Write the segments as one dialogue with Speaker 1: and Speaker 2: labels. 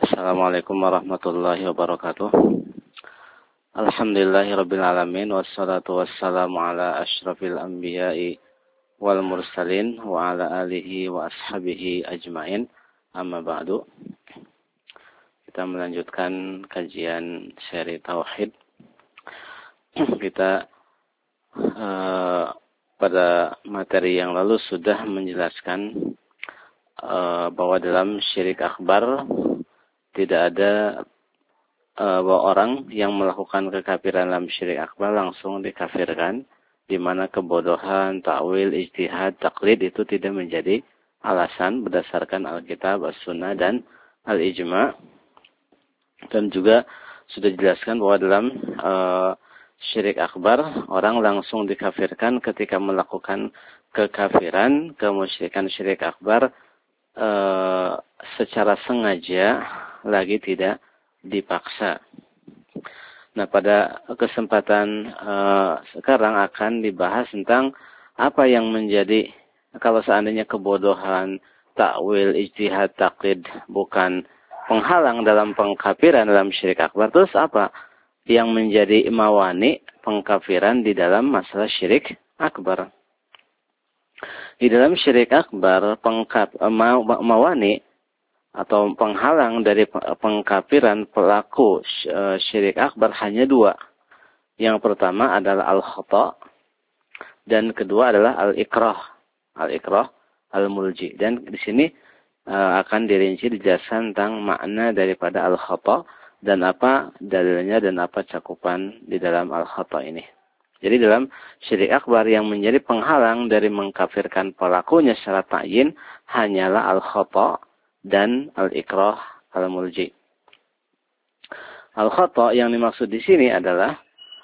Speaker 1: Assalamualaikum warahmatullahi wabarakatuh. Alhamdulillahirabbil alamin wassalatu wassalamu ala asyrafil anbiya'i wal mursalin wa ala alihi wa ashabihi ajmain. Amma ba'du. Kita melanjutkan kajian seri tauhid. Kita pada materi yang lalu sudah menjelaskan bahwa dalam syirik akbar tidak ada bahwa orang yang melakukan kekafiran dalam syirik akbar langsung dikafirkan, di mana kebodohan, takwil, ijtihad, taklid itu tidak menjadi alasan berdasarkan Alkitab, As-Sunnah dan Al-Ijma'. Dan juga sudah dijelaskan bahwa dalam syirik akbar orang langsung dikafirkan ketika melakukan kekafiran, kemusyrikan syirik akbar secara sengaja, lagi tidak dipaksa. Nah, pada kesempatan sekarang akan dibahas tentang apa yang menjadi, kalau seandainya kebodohan, takwil, ijtihad, taklid bukan penghalang dalam pengkafiran dalam syirik akbar, terus apa yang menjadi mawani pengkafiran di dalam masalah syirik akbar? Di dalam syirik akbar, mawani atau penghalang dari pengkafiran pelaku syirik akbar hanya dua. Yang pertama adalah al-khata' dan kedua adalah al-ikrah. Al-ikrah, al-mulji. Dan di sini akan dirinci dijelaskan tentang makna daripada al-khata' dan apa dalilnya dan apa cakupan di dalam al-khata' ini. Jadi dalam syirik akbar yang menjadi penghalang dari mengkafirkan pelakunya secara ta'yin hanyalah al-khata' dan al-ikrah al-mulji. Al-khata' yang dimaksud di sini adalah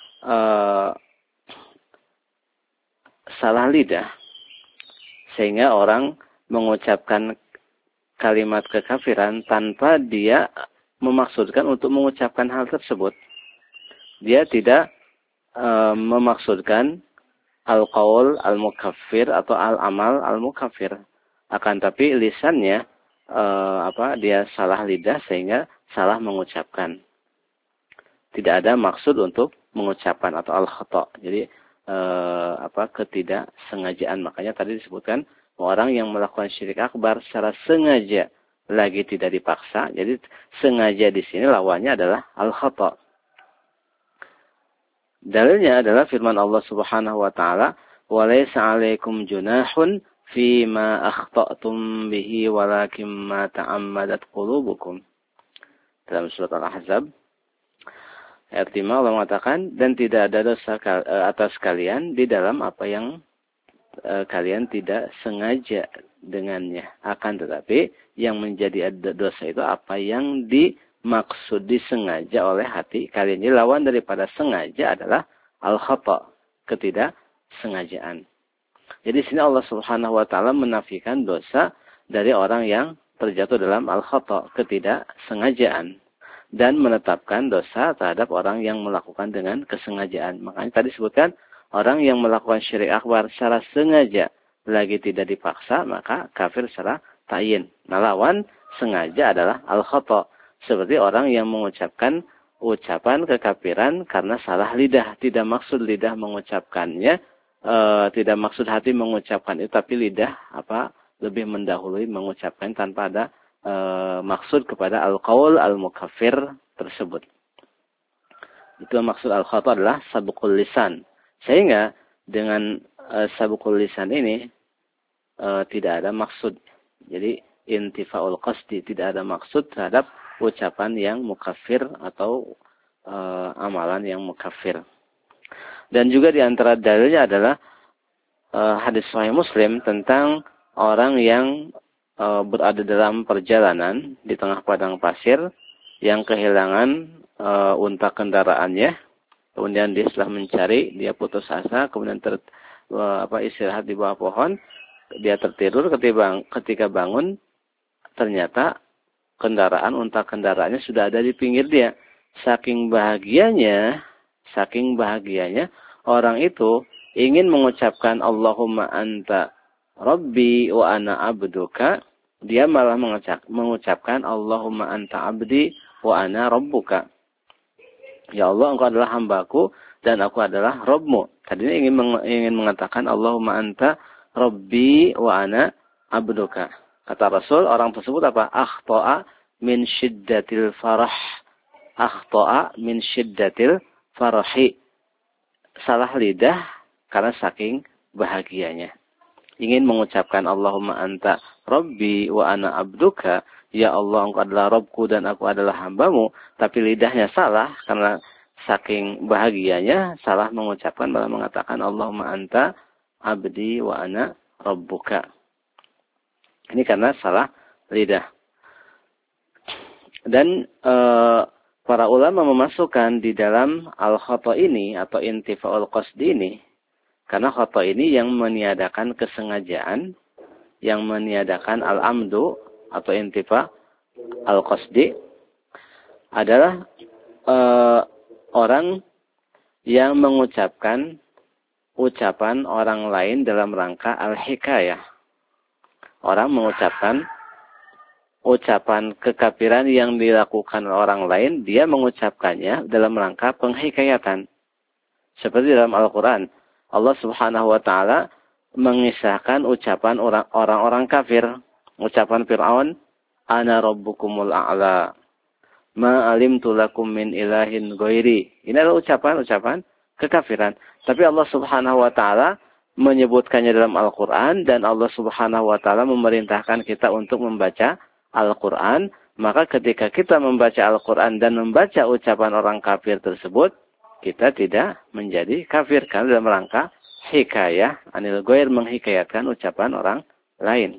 Speaker 1: salah lidah, sehingga orang mengucapkan kalimat kekafiran tanpa dia memaksudkan untuk mengucapkan hal tersebut. Dia tidak memaksudkan al-qaul al-mukaffir atau al-amal al-mukaffir. Akan tapi lisannya dia salah lidah sehingga salah mengucapkan. Tidak ada maksud untuk mengucapkan atau al-khata'. Jadi ketidaksengajaan. Makanya tadi disebutkan orang yang melakukan syirik akbar secara sengaja lagi tidak dipaksa. Jadi sengaja di sini lawannya adalah al-khata'. Dalilnya adalah firman Allah Subhanahu wa taala, "Wa laisa 'alaikum junahun fima akhta'tum bihi walakin ma ta'ammadat qulubukum." Dalam surat Al-Ahzab ayat 5 Allah mengatakan, dan tidak ada dosa atas kalian di dalam apa yang kalian tidak sengaja dengannya. Akan tetapi yang menjadi dosa itu apa yang dimaksud disengaja oleh hati kalian. Jadi lawan daripada sengaja adalah al-khata', ketidaksengajaan. Jadi di sini Allah Subhanahu wa taala menafikan dosa dari orang yang terjatuh dalam al-khata', ketidaksengajaan, dan menetapkan dosa terhadap orang yang melakukan dengan kesengajaan. Makanya tadi disebutkan orang yang melakukan syirik akbar secara sengaja lagi tidak dipaksa, maka kafir secara ta'yin. Nah, lawan sengaja adalah al-khata', seperti orang yang mengucapkan ucapan kekafiran karena salah lidah, tidak maksud lidah mengucapkannya, tidak maksud hati mengucapkan itu, tapi lidah lebih mendahului mengucapkan tanpa ada maksud kepada al-qaul al-mukaffir tersebut. Itu maksud al-khata' adalah sabqul lisan. Sehingga dengan sabqul lisan ini tidak ada maksud. Jadi intifaul qasdi, tidak ada maksud terhadap ucapan yang mukaffir atau amalan yang mukaffir. Dan juga di antara dalilnya adalah hadis Sahih Muslim tentang orang yang berada dalam perjalanan di tengah padang pasir yang kehilangan unta kendaraannya. Kemudian dia setelah mencari, dia putus asa, kemudian istirahat di bawah pohon. Dia tertidur, ketika bangun ternyata unta kendaraannya sudah ada di pinggir dia. Saking bahagianya orang itu ingin mengucapkan Allahumma anta Rabbi wa ana abduka, dia malah mengucapkan Allahumma anta abdi wa ana rabbuka. Ya Allah, engkau adalah hambaku dan aku adalah Rabbmu. Tadinya ingin mengatakan Allahumma anta rabbi wa ana abduka. Kata Rasul, orang tersebut apa? Akhta'a min syiddatil farah. Akhta'a min syiddatil farahi. Salah lidah karena saking bahagianya. Ingin mengucapkan Allahumma anta rabbi wa ana abduka. Ya Allah, engkau adalah Rabbku dan aku adalah hambamu. Tapi lidahnya salah karena saking bahagianya salah mengucapkan, malah mengatakan Allahumma anta abdi wa ana rabbuka. Ini karena salah lidah. Dan para ulama memasukkan di dalam al-khata ini atau intifa'ul qasdi ini, karena khata ini yang meniadakan kesengajaan, yang meniadakan al-amdu atau intifa al-qasdi adalah orang yang mengucapkan ucapan orang lain dalam rangka al-hikayah. Orang mengucapkan ucapan kekafiran yang dilakukan orang lain, dia mengucapkannya dalam rangka penghikayatan. Seperti dalam Al-Quran, Allah Subhanahu wa Ta'ala mengisahkan ucapan orang-orang kafir. Ucapan Fir'aun, ana rabbukumul a'la, ma alimtu lakum min ilahin ghairi. Ini adalah ucapan kekafiran. Tapi Allah Subhanahu wa Ta'ala menyebutkannya dalam Al-Quran, dan Allah Subhanahu wa Ta'ala memerintahkan kita untuk membaca Al-Quran. Maka ketika kita membaca Al-Quran dan membaca ucapan orang kafir tersebut, kita tidak menjadi kafir karena dalam rangka hikayah anil ghair, menghikayatkan ucapan orang lain.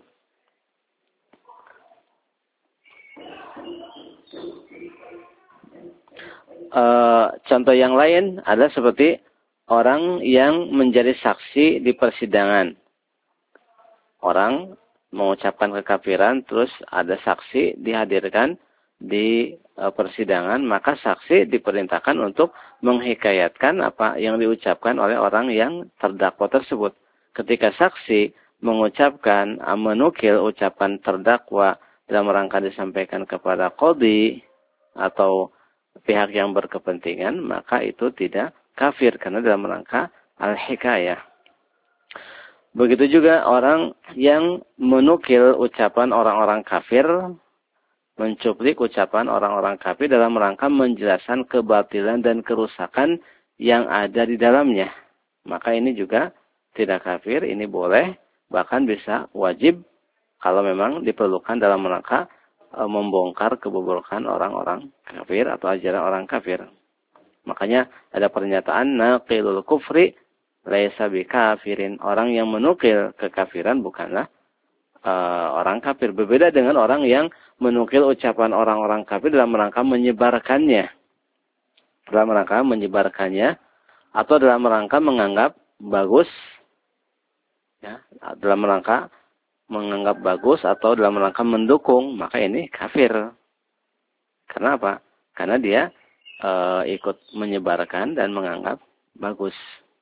Speaker 1: Contoh yang lain adalah seperti orang yang menjadi saksi di persidangan. Orang mengucapkan kekafiran, terus ada saksi dihadirkan di persidangan, maka saksi diperintahkan untuk menghikayatkan apa yang diucapkan oleh orang yang terdakwa tersebut. Ketika saksi mengucapkan, menukil ucapan terdakwa dalam rangka disampaikan kepada qadhi atau pihak yang berkepentingan, maka itu tidak kafir karena dalam rangka al-hikayah. Begitu juga orang yang menukil ucapan orang-orang kafir, mencuplik ucapan orang-orang kafir dalam rangka menjelaskan kebatilan dan kerusakan yang ada di dalamnya. Maka ini juga tidak kafir, ini boleh, bahkan bisa wajib kalau memang diperlukan dalam rangka membongkar kebobrokan orang-orang kafir atau ajaran orang kafir. Makanya ada pernyataan naqilul kufri laisa bikafirin. Orang yang menukil kekafiran bukanlah orang kafir. Berbeda dengan orang yang menukil ucapan orang-orang kafir dalam rangka menyebarkannya. Dalam rangka menyebarkannya atau dalam rangka menganggap bagus. Ya, dalam rangka menganggap bagus atau dalam rangka mendukung, maka ini kafir. Karena apa? Karena dia ikut menyebarkan dan menganggap bagus.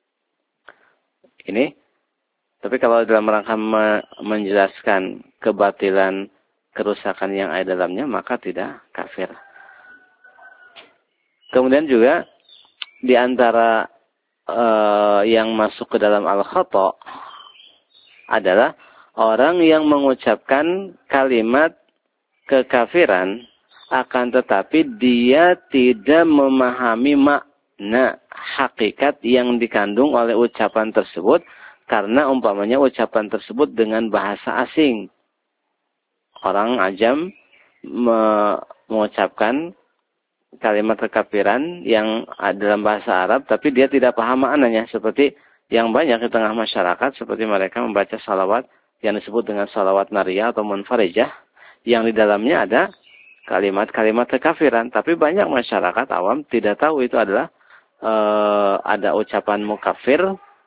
Speaker 1: Ini, tapi kalau dalam rangka menjelaskan kebatilan, kerusakan yang ada dalamnya, maka tidak kafir. Kemudian juga di antara yang masuk ke dalam al-khata adalah orang yang mengucapkan kalimat kekafiran, akan tetapi dia tidak memahami makna hakikat yang dikandung oleh ucapan tersebut, karena umpamanya ucapan tersebut dengan bahasa asing. Orang ajam mengucapkan kalimat kekafiran yang dalam bahasa Arab, tapi dia tidak paham maknanya. Seperti yang banyak di tengah masyarakat, seperti mereka membaca salawat yang disebut dengan salawat nariyah atau munfarijah, yang di dalamnya ada kalimat-kalimat kekafiran. Tapi banyak masyarakat awam tidak tahu itu adalah ada ucapan mukafir.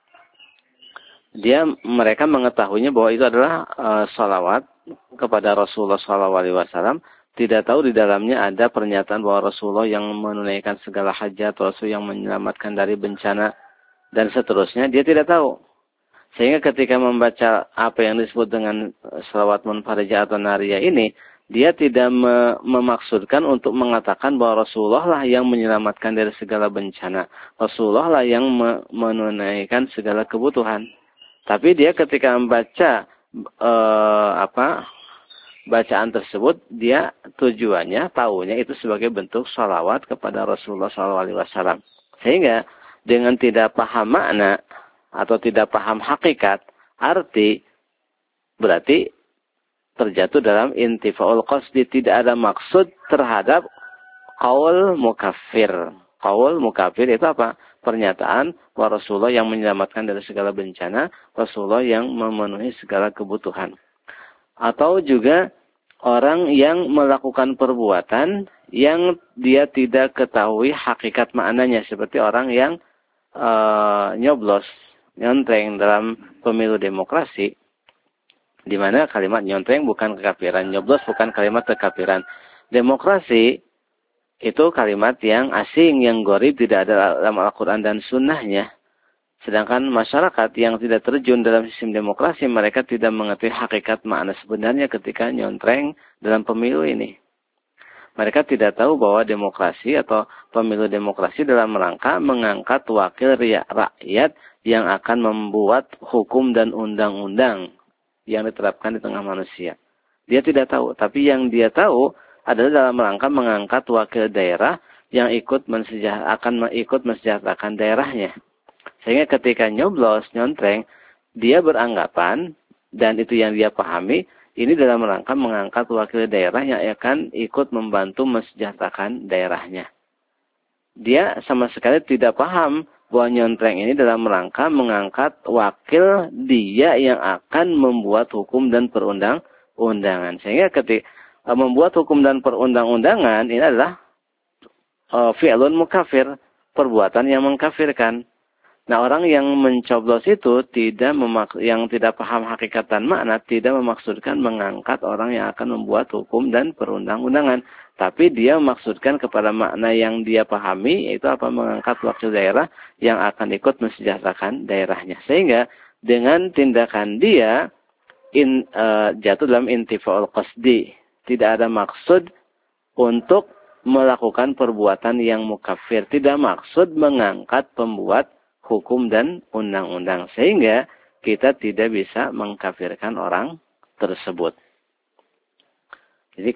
Speaker 1: Mereka mengetahuinya bahwa itu adalah salawat kepada Rasulullah SAW. Tidak tahu di dalamnya ada pernyataan bahwa Rasulullah yang menunaikan segala hajat, Rasul yang menyelamatkan dari bencana, dan seterusnya. Dia tidak tahu. Sehingga ketika membaca apa yang disebut dengan salawat munfarijah atau nariyah ini, dia tidak memaksudkan untuk mengatakan bahwa Rasulullah lah yang menyelamatkan dari segala bencana. Rasulullah lah yang menunaikan segala kebutuhan. Tapi dia ketika membaca bacaan tersebut, dia tujuannya, taunya itu sebagai bentuk salawat kepada Rasulullah SAW. Sehingga dengan tidak paham makna atau tidak paham hakikat, arti, berarti terjatuh dalam intifaul qasdi, tidak ada maksud terhadap qaul mukafir. Qaul mukafir itu apa? Pernyataan bahwa Rasulullah yang menyelamatkan dari segala bencana, Rasulullah yang memenuhi segala kebutuhan. Atau juga orang yang melakukan perbuatan yang dia tidak ketahui hakikat maknanya, seperti orang yang nyoblos, nyontreng dalam pemilu demokrasi, di mana kalimat nyontreng bukan kekafiran, nyoblos bukan kalimat kekafiran. Demokrasi itu kalimat yang asing, yang gharib, tidak ada dalam Al-Quran dan Sunnahnya. Sedangkan masyarakat yang tidak terjun dalam sistem demokrasi, mereka tidak mengerti hakikat makna sebenarnya ketika nyontreng dalam pemilu ini. Mereka tidak tahu bahwa demokrasi atau pemilu demokrasi dalam rangka mengangkat wakil rakyat yang akan membuat hukum dan undang-undang yang diterapkan di tengah manusia. Dia tidak tahu, tapi yang dia tahu adalah dalam rangka mengangkat wakil daerah yang akan ikut mensejahterakan daerahnya. Sehingga ketika nyoblos, nyontreng, dia beranggapan, dan itu yang dia pahami, ini dalam rangka mengangkat wakil daerah yang akan ikut membantu mensejahterakan daerahnya. Dia sama sekali tidak paham bahwa nyontreng ini dalam rangka mengangkat wakil dia yang akan membuat hukum dan perundang-undangan. Sehingga ketika membuat hukum dan perundang-undangan ini adalah fi'lun mukafir, perbuatan yang mengkafirkan. Nah, orang yang mencoblos itu yang tidak paham hakikat dan makna, tidak memaksudkan mengangkat orang yang akan membuat hukum dan perundang-undangan. Tapi dia memaksudkan kepada makna yang dia pahami, yaitu apa? Mengangkat wakil daerah yang akan ikut mensejahterakan daerahnya. Sehingga dengan tindakan dia jatuh dalam intifaul qasdi. Tidak ada maksud untuk melakukan perbuatan yang mukafir. Tidak maksud mengangkat pembuat hukum dan undang-undang. Sehingga kita tidak bisa mengkafirkan orang tersebut. Jadi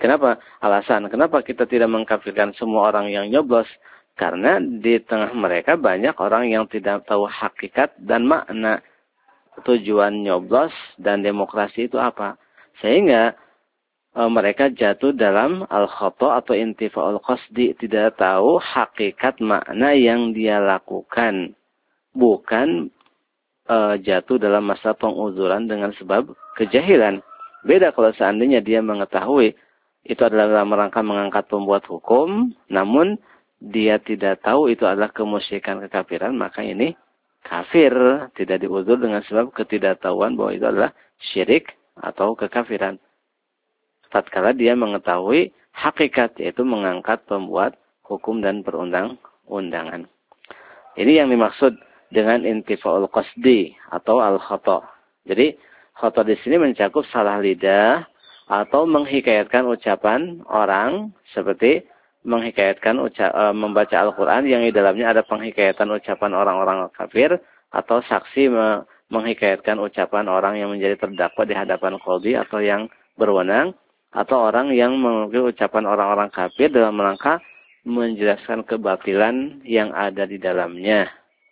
Speaker 1: kenapa kita tidak mengkafirkan semua orang yang nyoblos? Karena di tengah mereka banyak orang yang tidak tahu hakikat dan makna tujuan nyoblos dan demokrasi itu apa. Sehingga mereka jatuh dalam al-khata' atau intifaul qasdi, tidak tahu hakikat makna yang dia lakukan. Bukan jatuh dalam masa penguzuran dengan sebab kejahilan. Beda kalau seandainya dia mengetahui itu adalah dalam rangka mengangkat pembuat hukum, namun dia tidak tahu itu adalah kemusyrikan, kekafiran, maka ini kafir, tidak diuzur dengan sebab ketidaktahuan bahwa itu adalah syirik atau kekafiran. Tatkala dia mengetahui hakikat, yaitu mengangkat pembuat hukum dan perundang-undangan. Ini yang dimaksud dengan intifaul qasdi atau al-khata'. Jadi khata' di sini mencakup salah lidah atau menghikayatkan ucapan orang, seperti menghikayatkan membaca Al-Quran yang di dalamnya ada penghikayatan ucapan orang-orang kafir, atau saksi menghikayatkan ucapan orang yang menjadi terdakwa di hadapan qadhi atau yang berwenang, atau orang yang mengukir ucapan orang-orang kafir dalam rangka menjelaskan kebatilan yang ada di dalamnya.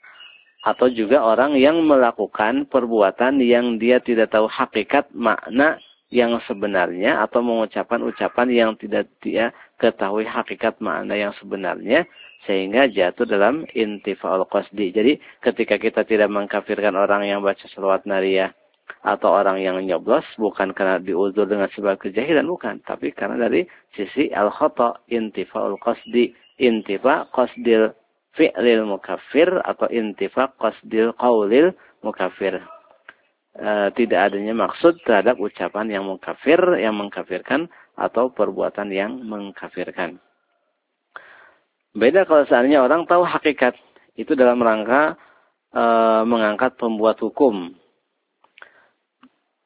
Speaker 1: Atau juga orang yang melakukan perbuatan yang dia tidak tahu hakikat makna yang sebenarnya, atau mengucapkan ucapan yang tidak dia ketahui hakikat makna yang sebenarnya, sehingga jatuh dalam intifaul qasdi. Jadi ketika kita tidak mengkafirkan orang yang baca shalawat nariyah atau orang yang nyoblos, bukan karena diuzur dengan sebab kejahilan, bukan, tapi karena dari sisi al-khata', intifaul qasdi, intifa qasdil fi'lil mukafir atau intifa qasdil qaulil mukafir. Tidak adanya maksud terhadap ucapan yang mukafir, yang mengkafirkan, atau perbuatan yang mengkafirkan. Beda kalau seandainya orang tahu hakikat, itu dalam rangka mengangkat pembuat hukum.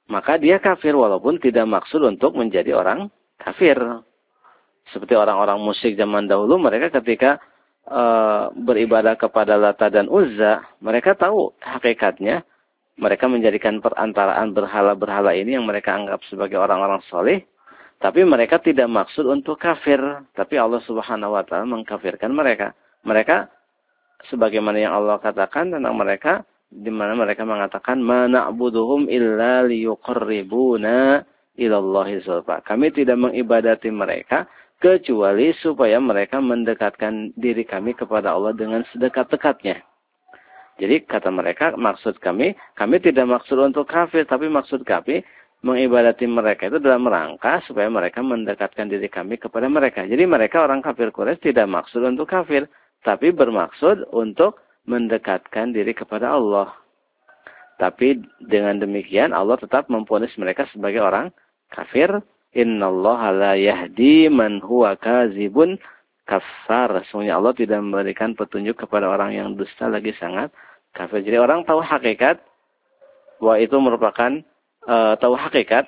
Speaker 1: maka dia kafir walaupun tidak maksud untuk menjadi orang kafir. Seperti orang-orang musyrik zaman dahulu, mereka ketika beribadah kepada Lata dan Uzza, mereka tahu hakikatnya. Mereka menjadikan perantaraan berhala-berhala ini yang mereka anggap sebagai orang-orang soleh. Tapi mereka tidak maksud untuk kafir. Tapi Allah Subhanahu wa ta'ala mengkafirkan mereka. Mereka, sebagaimana yang Allah katakan tentang mereka, di mana mereka mengatakan, ma na'buduhum illa liyuqarribuna ilallahi zulfa. Kami tidak mengibadati mereka, kecuali supaya mereka mendekatkan diri kami kepada Allah dengan sedekat-dekatnya. Jadi kata mereka, maksud kami tidak maksud untuk kafir, tapi maksud kami mengibadati mereka itu dalam rangka supaya mereka mendekatkan diri kami kepada mereka. Jadi mereka orang kafir Quraisy tidak maksud untuk kafir, tapi bermaksud untuk mendekatkan diri kepada Allah. Tapi dengan demikian Allah tetap memvonis mereka sebagai orang kafir. Innallaha la yahdi man huwa kazibun kafar. Sesungguhnya Allah tidak memberikan petunjuk kepada orang yang dusta lagi sangat kafir. Jadi orang tahu hakikat bahwa itu merupakan tahu hakikat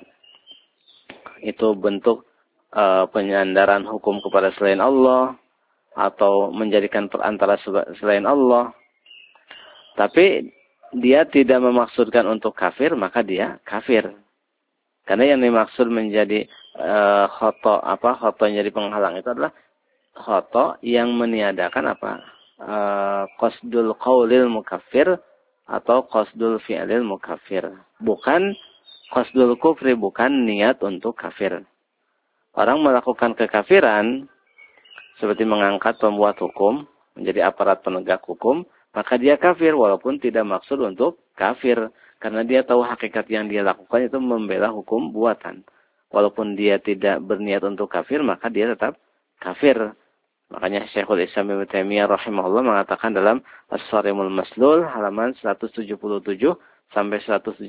Speaker 1: itu bentuk penyandaran hukum kepada selain Allah atau menjadikan perantara selain Allah. Tapi dia tidak memaksudkan untuk kafir, maka dia kafir. Karena yang dimaksud menjadi khoto yang jadi penghalang itu adalah khoto yang meniadakan qasdul qaulil mukaffir atau qasdul fi'lil mukaffir. Bukan qasdul kufri, bukan niat untuk kafir. Orang melakukan kekafiran seperti mengangkat pembuat hukum menjadi aparat penegak hukum, maka dia kafir walaupun tidak maksud untuk kafir. Karena dia tahu hakikat yang dia lakukan itu membela hukum buatan. Walaupun dia tidak berniat untuk kafir, maka dia tetap kafir. Makanya Syekhul Islam Ibnu Taimiyah rahimahullah mengatakan dalam As-Sarimul Maslul halaman 177 sampai 178,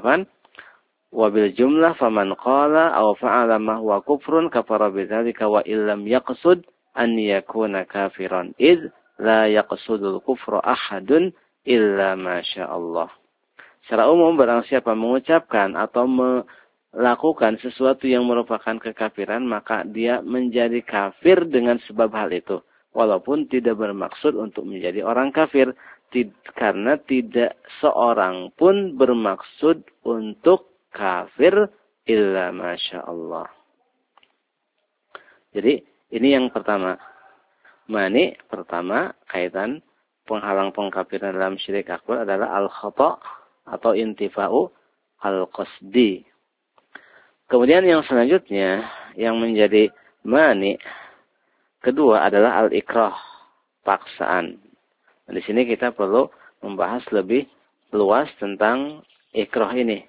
Speaker 1: wabil jumlah faman qala aw fa'ala ma huwa kufrun kafara bidzalika wa illam yaqsud an yakuna kafiran id la yaqsudul kufra ahadun illa ma sya'allah. Secara umum barang siapa mengucapkan atau melakukan sesuatu yang merupakan kekafiran, maka dia menjadi kafir dengan sebab hal itu. Walaupun tidak bermaksud untuk menjadi orang kafir. Karena tidak seorang pun bermaksud untuk kafir illa masya Allah. Jadi ini yang pertama. Mani pertama kaitan penghalang pengkafiran dalam syirik akbar adalah al-khata' atau intifa'u al-qasdi. Kemudian yang selanjutnya yang menjadi mani kedua adalah al-ikrah, paksaan. Nah, di sini kita perlu membahas lebih luas tentang ikrah ini.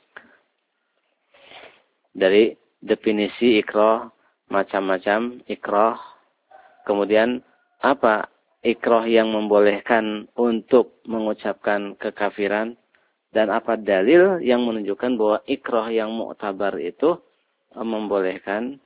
Speaker 1: Dari definisi ikrah, macam-macam ikrah, kemudian apa ikrah yang membolehkan untuk mengucapkan kekafiran, dan apa dalil yang menunjukkan bahwa ikrah yang mu'tabar itu membolehkan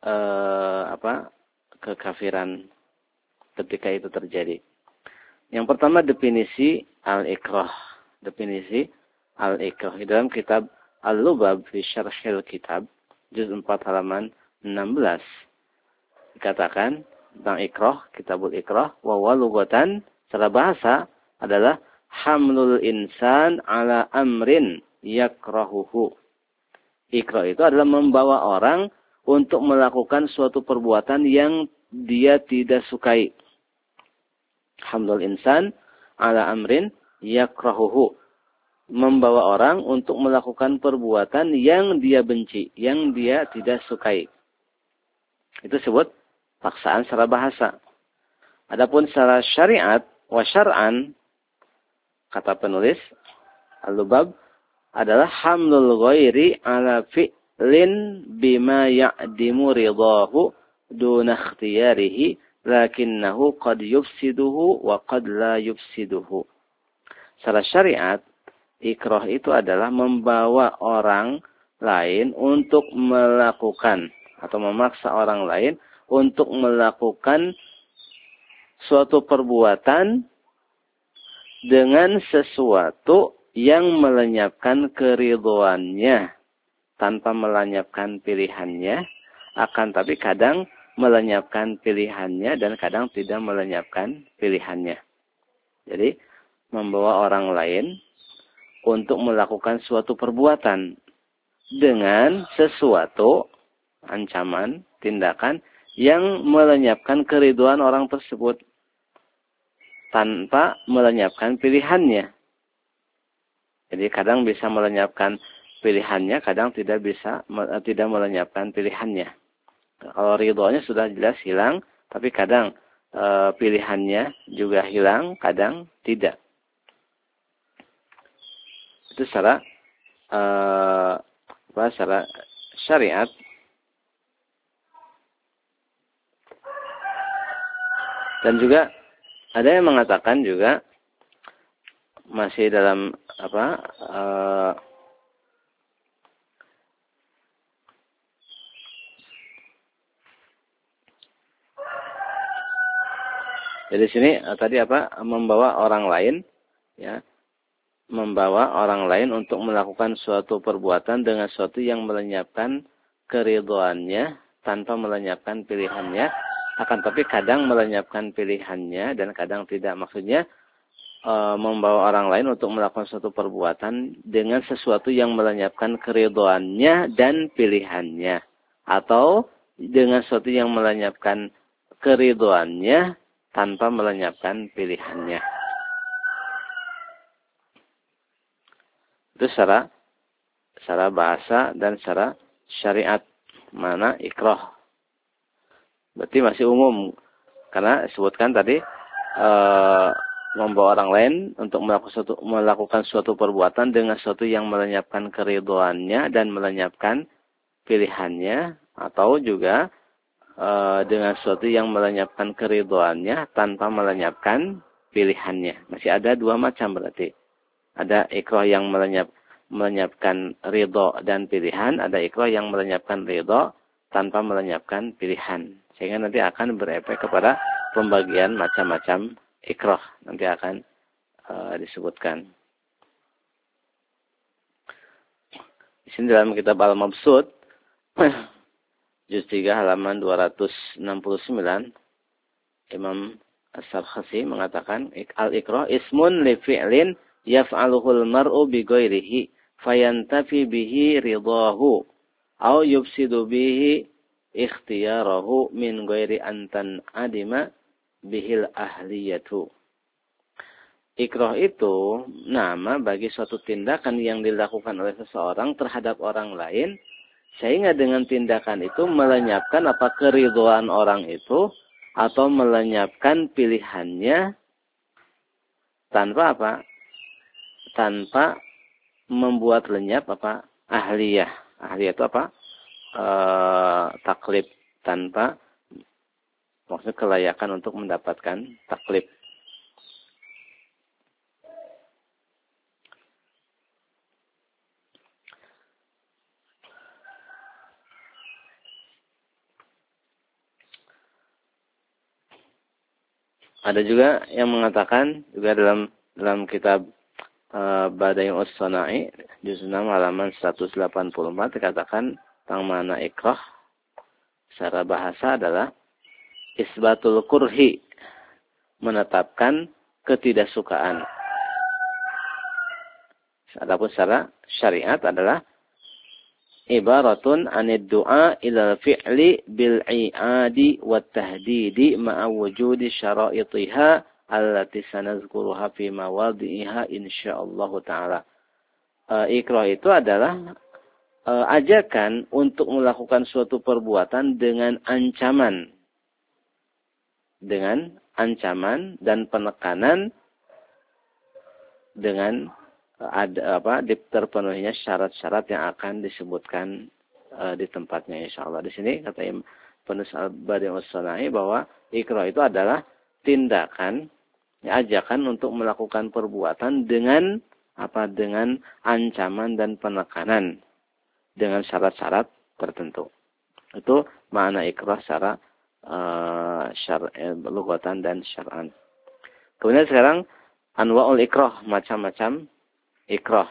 Speaker 1: kekafiran ketika itu terjadi. Yang pertama definisi al-ikrah. Definisi al-ikrah di dalam kitab Al-Lubab fi Syarhil Kitab juz 4 halaman 16 dikatakan tentang ikrah, kitabul ikrah wa lughatan secara bahasa adalah hamlul insan ala amrin yakrahuhu. Ikrah itu adalah membawa orang untuk melakukan suatu perbuatan yang dia tidak sukai. Hamlul insan ala amrin yakrahuhu. Membawa orang untuk melakukan perbuatan yang dia benci, yang dia tidak sukai. Itu disebut paksaan secara bahasa. Adapun secara syariat wa syar'an, kata penulis Al-Lubab adalah hamlul ghairi ala fi'lin bima ya'dimu ridahu duna ikhtiyarihi lakinnahu qad yufsiduhu wa qad la yufsiduhu. Secara syariat, ikrah itu adalah membawa orang lain untuk melakukan atau memaksa orang lain untuk melakukan suatu perbuatan dengan sesuatu yang melenyapkan keridhoannya tanpa melenyapkan pilihannya, akan tapi kadang melenyapkan pilihannya dan kadang tidak melenyapkan pilihannya. Jadi membawa orang lain untuk melakukan suatu perbuatan dengan sesuatu ancaman, tindakan yang melenyapkan keridhaan orang tersebut tanpa melenyapkan pilihannya. Jadi kadang bisa melenyapkan pilihannya, kadang tidak melenyapkan pilihannya. Kalau ridhonya sudah jelas hilang, tapi kadang pilihannya juga hilang, kadang tidak. Itu secara syariat. Dan juga ada yang mengatakan juga masih dalam jadi sini tadi membawa orang lain, ya, membawa orang lain untuk melakukan suatu perbuatan dengan sesuatu yang melenyapkan keridhoannya tanpa melenyapkan pilihannya, akan tapi kadang melenyapkan pilihannya dan kadang tidak. Maksudnya membawa orang lain untuk melakukan suatu perbuatan dengan sesuatu yang melenyapkan keridhoannya dan pilihannya, atau dengan sesuatu yang melenyapkan keridhoannya tanpa melenyapkan pilihannya. Itu secara bahasa dan secara syariat. Mana ikrah. Berarti masih umum. Karena disebutkan tadi membawa orang lain untuk melakukan suatu perbuatan dengan sesuatu yang melenyapkan keridhoannya dan melenyapkan pilihannya, atau juga dengan sesuatu yang melenyapkan keridhoannya tanpa melenyapkan pilihannya. Masih ada dua macam berarti. Ada ikrah yang melenyapkan ridho dan pilihan, ada ikrah yang melenyapkan ridho tanpa melenyapkan pilihan. Sehingga nanti akan berefek kepada pembagian macam-macam ikrah. Nanti akan disebutkan. Di sini dalam kitab Al-Mabsut juz 3 halaman 269, Imam As-Sarkhasi mengatakan, al-ikrah ismun li fi'lin yaf'aluhul mar'u bi ghairihi fayantafi bihi ridahu aw yufsidu bihi ikhtiyarahu min ghairi antan adima bihil ahliyatu. Ikrah itu nama bagi suatu tindakan yang dilakukan oleh seseorang terhadap orang lain, sehingga dengan tindakan itu melenyapkan keridhaan orang itu atau melenyapkan pilihannya tanpa tanpa membuat lenyap ahliyah. Ahliyah itu taklif, tanpa maksud kelayakan untuk mendapatkan taklif. Ada juga yang mengatakan juga dalam kitab Bada'i'us Shana'i juz 6 halaman 184 dikatakan tentang makna ikrah secara bahasa adalah isbatul kurhi, menetapkan ketidaksukaan. Adapun secara syariat adalah ibaratun anid du'a ilal fi'li bil i'adi wat tahdidi ma'a wujudi syara'itiha allati sanazkuruha fi mawadhi'iha insyaallah taala. Ikrah itu adalah ajakan untuk melakukan suatu perbuatan dengan ancaman dan penekanan dengan terpenuhinya syarat-syarat yang akan disebutkan di tempatnya insyaallah. Di sini kata penulis Al-Badi'us Shana'i bahwa ikrah itu adalah tindakan, ajakan untuk melakukan perbuatan dengan ancaman dan penekanan dengan syarat-syarat tertentu. Itu makna ikrah secara lughatan dan syar'an. Kemudian sekarang anwa'ul ikrah, macam-macam ikrah.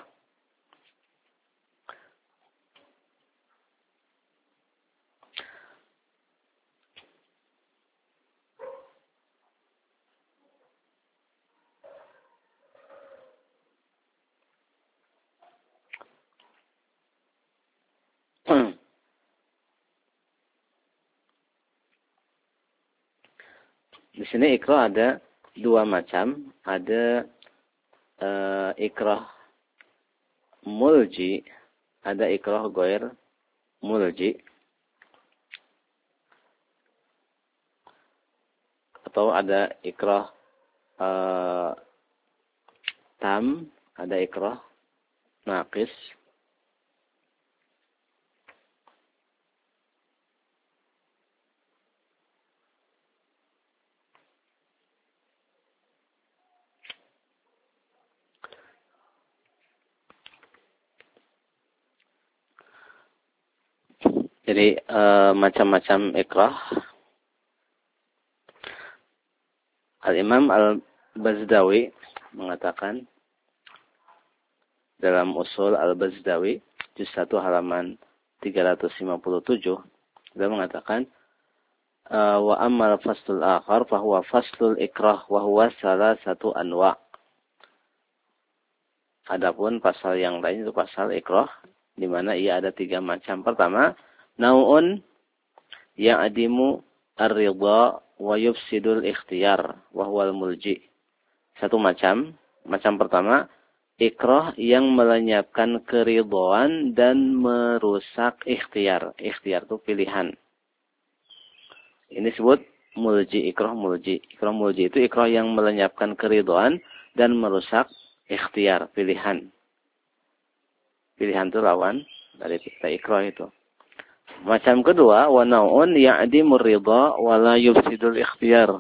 Speaker 1: Di sini ikrah ada dua macam. Ada ikrah mulji, ada ikrah ghair mulji. Atau ada ikrah tam, ada ikrah naqis. Jadi macam-macam ikrah. Al-Imam Al-Bazdawi mengatakan dalam Usul Al-Bazdawi juz 1 halaman 357, dia mengatakan wa ammal faslul akhar fa huwa faslul ikrah wa huwa salasatu anwa'. Adapun pasal yang lain itu pasal ikrah di mana ia ada 3 macam. Pertama, nau'un ya'dimu ar-ridha wa yufsidul ikhtiyar wa huwal mulji. Satu macam pertama, ikrah yang melenyapkan keridhaan dan merusak ikhtiar. Ikhtiar itu pilihan. Ini disebut mulji, ikrah mulji. Ikrah mulji itu ikrah yang melenyapkan keridhaan dan merusak ikhtiar, pilihan. Pilihan itu lawan dari ikrah itu. Macam kedua, wa nau'un ya'dimur ridha wa la yufsidul ikhtiyar.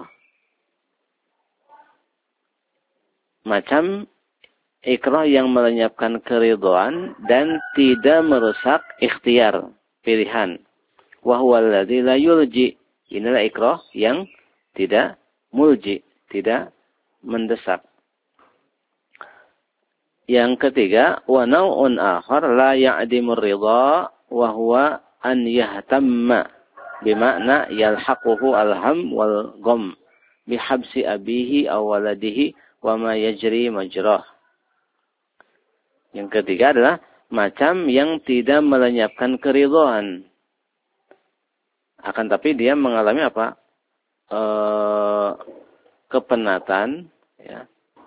Speaker 1: Macam ikrah yang melenyapkan keridhaan dan tidak merusak ikhtiar, pilihan. Wa huwa alladzi la yulji. Inilah ikrah yang tidak mulji, tidak mendesak. Yang ketiga, wa nau'un akhar la ya'dimur ridha wa huwa an yahtamma bima'na yalhaquhu alham wal gham bihabsi abihi aw waladihi wa ma yajri majrah. Yang ketiga adalah macam yang tidak melenyapkan keridhaan. Akan tapi dia mengalami apa? Kepenatan, ya.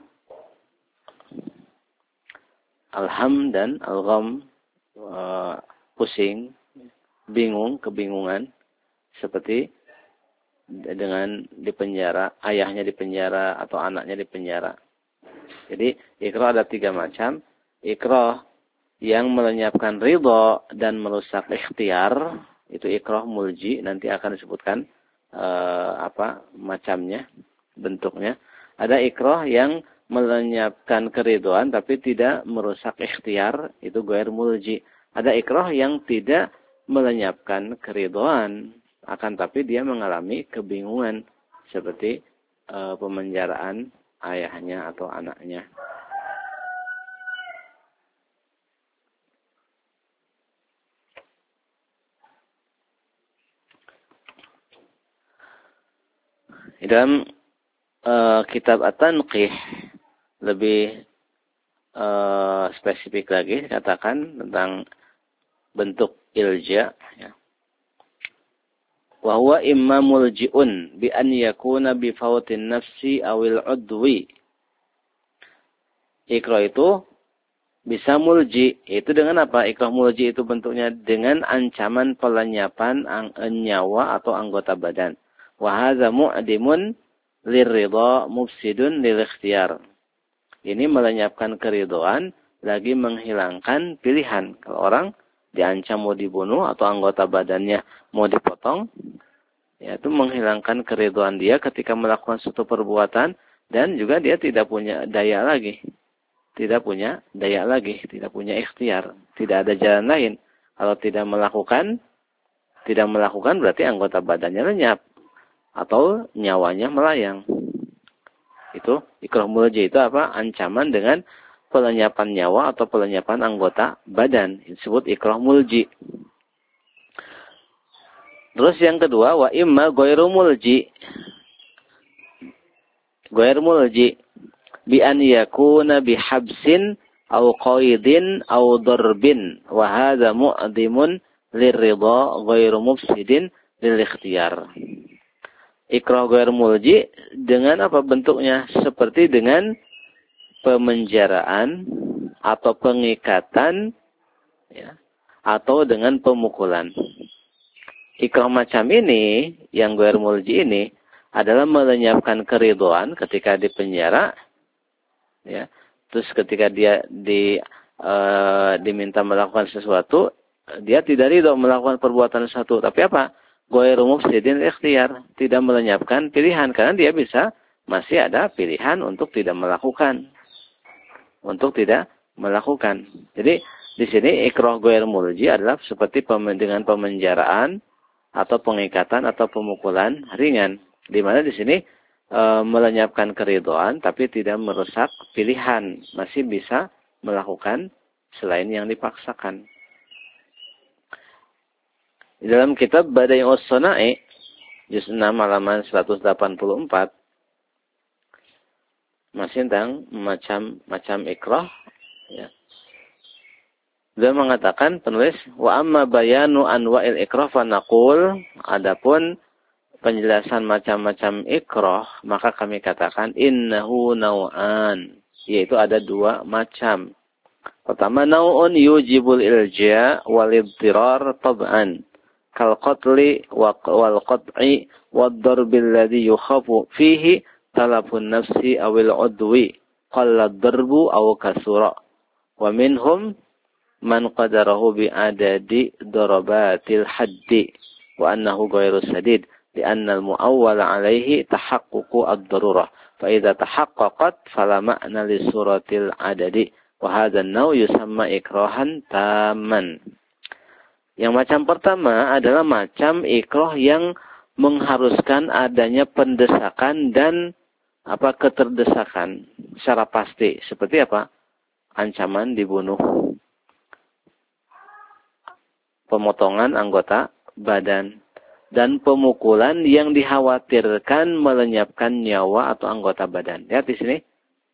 Speaker 1: Alham dan al-gham, pusing, bingung, kebingungan, seperti dengan dipenjara, ayahnya dipenjara atau anaknya dipenjara. Jadi ikrah ada 3 macam. Ikrah yang melenyapkan ridha dan merusak ikhtiar, itu ikrah mulji, nanti akan disebutkan macamnya, bentuknya. Ada ikrah yang melenyapkan keridhaan tapi tidak merusak ikhtiar, itu ghair mulji. Ada ikrah yang tidak melenyapkan keridhaan, akan tapi dia mengalami kebingungan, seperti pemenjaraan ayahnya atau anaknya. Dalam kitab At-Tanqih lebih spesifik lagi katakan tentang bentuk ilja, ya. Wa huwa imma mulji'un bi an yakuna bi fawtin nafsi awil udwi. Ikrah itu bisa mulji. Itu dengan apa? Ikrah mulji itu bentuknya dengan ancaman pelenyapan nyawa atau anggota badan. Wa hadza mu'dimun lirridha mufsidun lil ikhtiyar. Ini melenyapkan keridhaan lagi menghilangkan pilihan. Kalau orang diancam mau dibunuh atau anggota badannya mau dipotong, ya itu menghilangkan keridhaan dia ketika melakukan suatu perbuatan, dan juga dia tidak punya daya lagi. Tidak punya daya lagi, tidak punya ikhtiar, tidak ada jalan lain. Kalau tidak melakukan berarti anggota badannya lenyap atau nyawanya melayang. Itu ikrah mulji itu apa? Ancaman dengan pelenyapan nyawa atau pelenyapan anggota badan. Disebut ikrah mulji. Terus yang kedua, wa imma ghairu mulji. Ghairu mulji bi an yakuna bihabsin aw qaidin aw darbin wa hadza mu'dimun liridha ghairu mufsidin lil ikhtiyar. Ikrah ghairu mulji dengan apa bentuknya? Seperti dengan pemenjaraan atau pengikatan, ya, atau dengan pemukulan. Ikrah macam ini, yang ghairu mulji ini, adalah melenyapkan keridhaan ketika di penjara, ya. Terus ketika dia diminta melakukan sesuatu, dia tidak ridho melakukan perbuatan sesuatu. Tapi apa? Ghairu mufsidin ikhtiyar, tidak melenyapkan pilihan, karena dia masih ada pilihan untuk tidak melakukan. Jadi di sini ikrah ghairu mulji adalah seperti dengan pemenjaraan atau pengikatan atau pemukulan ringan, di mana di sini melenyapkan keridhaan tapi tidak merusak pilihan, masih bisa melakukan selain yang dipaksakan. Di dalam kitab Bada'i'us Shana'i juz 6 halaman 184 masih tentang macam ikrah, ya. Dia mengatakan penulis, wa amma bayanu anwa'il ikrah fa naqul, adapun penjelasan macam-macam ikrah, maka kami katakan innahu naw'an, yaitu ada dua macam. Pertama, naw'un yujibul ilja wal idtirar tab'an kal qatli wal qat'i wad darbi alladhi yukhafu fihi talafun nafsi awil udwi qalla ad-darbu aw kasura wa minhum man qadarahu bi adadi darabatil haddi wa annahu ghairu sadid li'anna al-mu'awwal 'alaihi tahaqququ ad-darurah fa idza tahaqqaqat fala ma'na li suratil adadi wa hadha an-naw' yusamma ikrahan tamman. Yang macam pertama adalah macam ikrah yang mengharuskan adanya pendesakan dan keterdesakan secara pasti. Seperti apa? Ancaman dibunuh, pemotongan anggota badan, dan pemukulan yang dikhawatirkan melenyapkan nyawa atau anggota badan. Lihat di sini.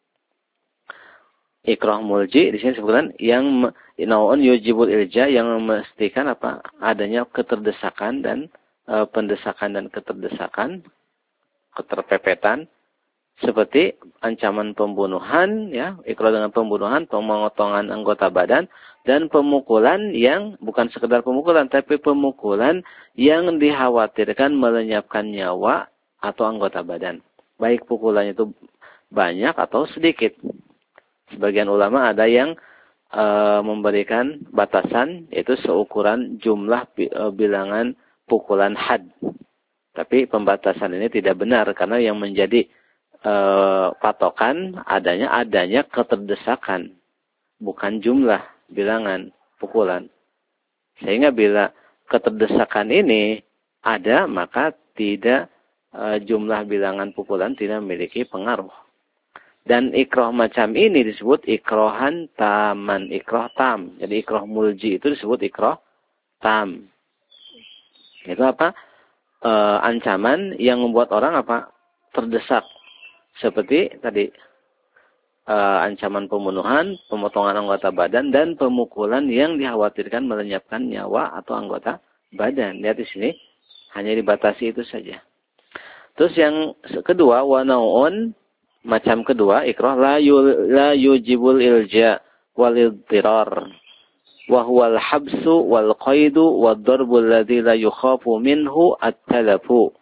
Speaker 1: Ikrah mulji di sini sebutkan yang naun yujibul ilja, yang memastikan adanya keterdesakan dan pendesakan dan keterdesakan, keterpepetan, seperti ancaman pembunuhan, ya, ikrah dengan pembunuhan, pemotongan anggota badan, dan pemukulan yang bukan sekedar pemukulan, tapi pemukulan yang dikhawatirkan melenyapkan nyawa atau anggota badan. Baik pukulannya itu banyak atau sedikit. Sebagian ulama ada yang memberikan batasan, yaitu seukuran jumlah bilangan pukulan had. Tapi pembatasan ini tidak benar, karena yang menjadi patokan adanya keterdesakan, bukan jumlah bilangan pukulan. Sehingga bila keterdesakan ini ada, maka tidak jumlah bilangan pukulan tidak memiliki pengaruh. Dan ikrah macam ini disebut ikrahan taman, ikrah tam. Jadi ikrah mulji itu disebut ikrah tam. Itu ancaman yang membuat orang terdesak. Seperti tadi ancaman pembunuhan, pemotongan anggota badan, dan pemukulan yang dikhawatirkan melenyapkan nyawa atau anggota badan. Lihat di sini hanya dibatasi itu saja. Terus yang kedua, wa naun, macam kedua ikrah la yujibul ilja wal idtirar wa huwa al-habsu wal qaidu wad darbu alladhi la yukhafu minhu at-talafu.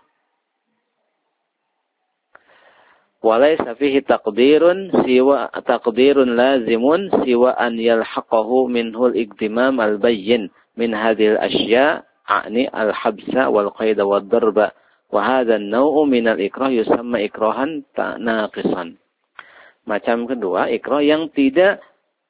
Speaker 1: Walaysa fihi taqdirun lazimun siwa an yalhaqahu minhu al-iqtimam al-bayyin min hadhihi al-ashya' a'ni al-habsa wal qaida wad darba wa hadha an-naw'u min al-ikrah yusamma ikrahan naqisan. Macam kedua, ikrah yang tidak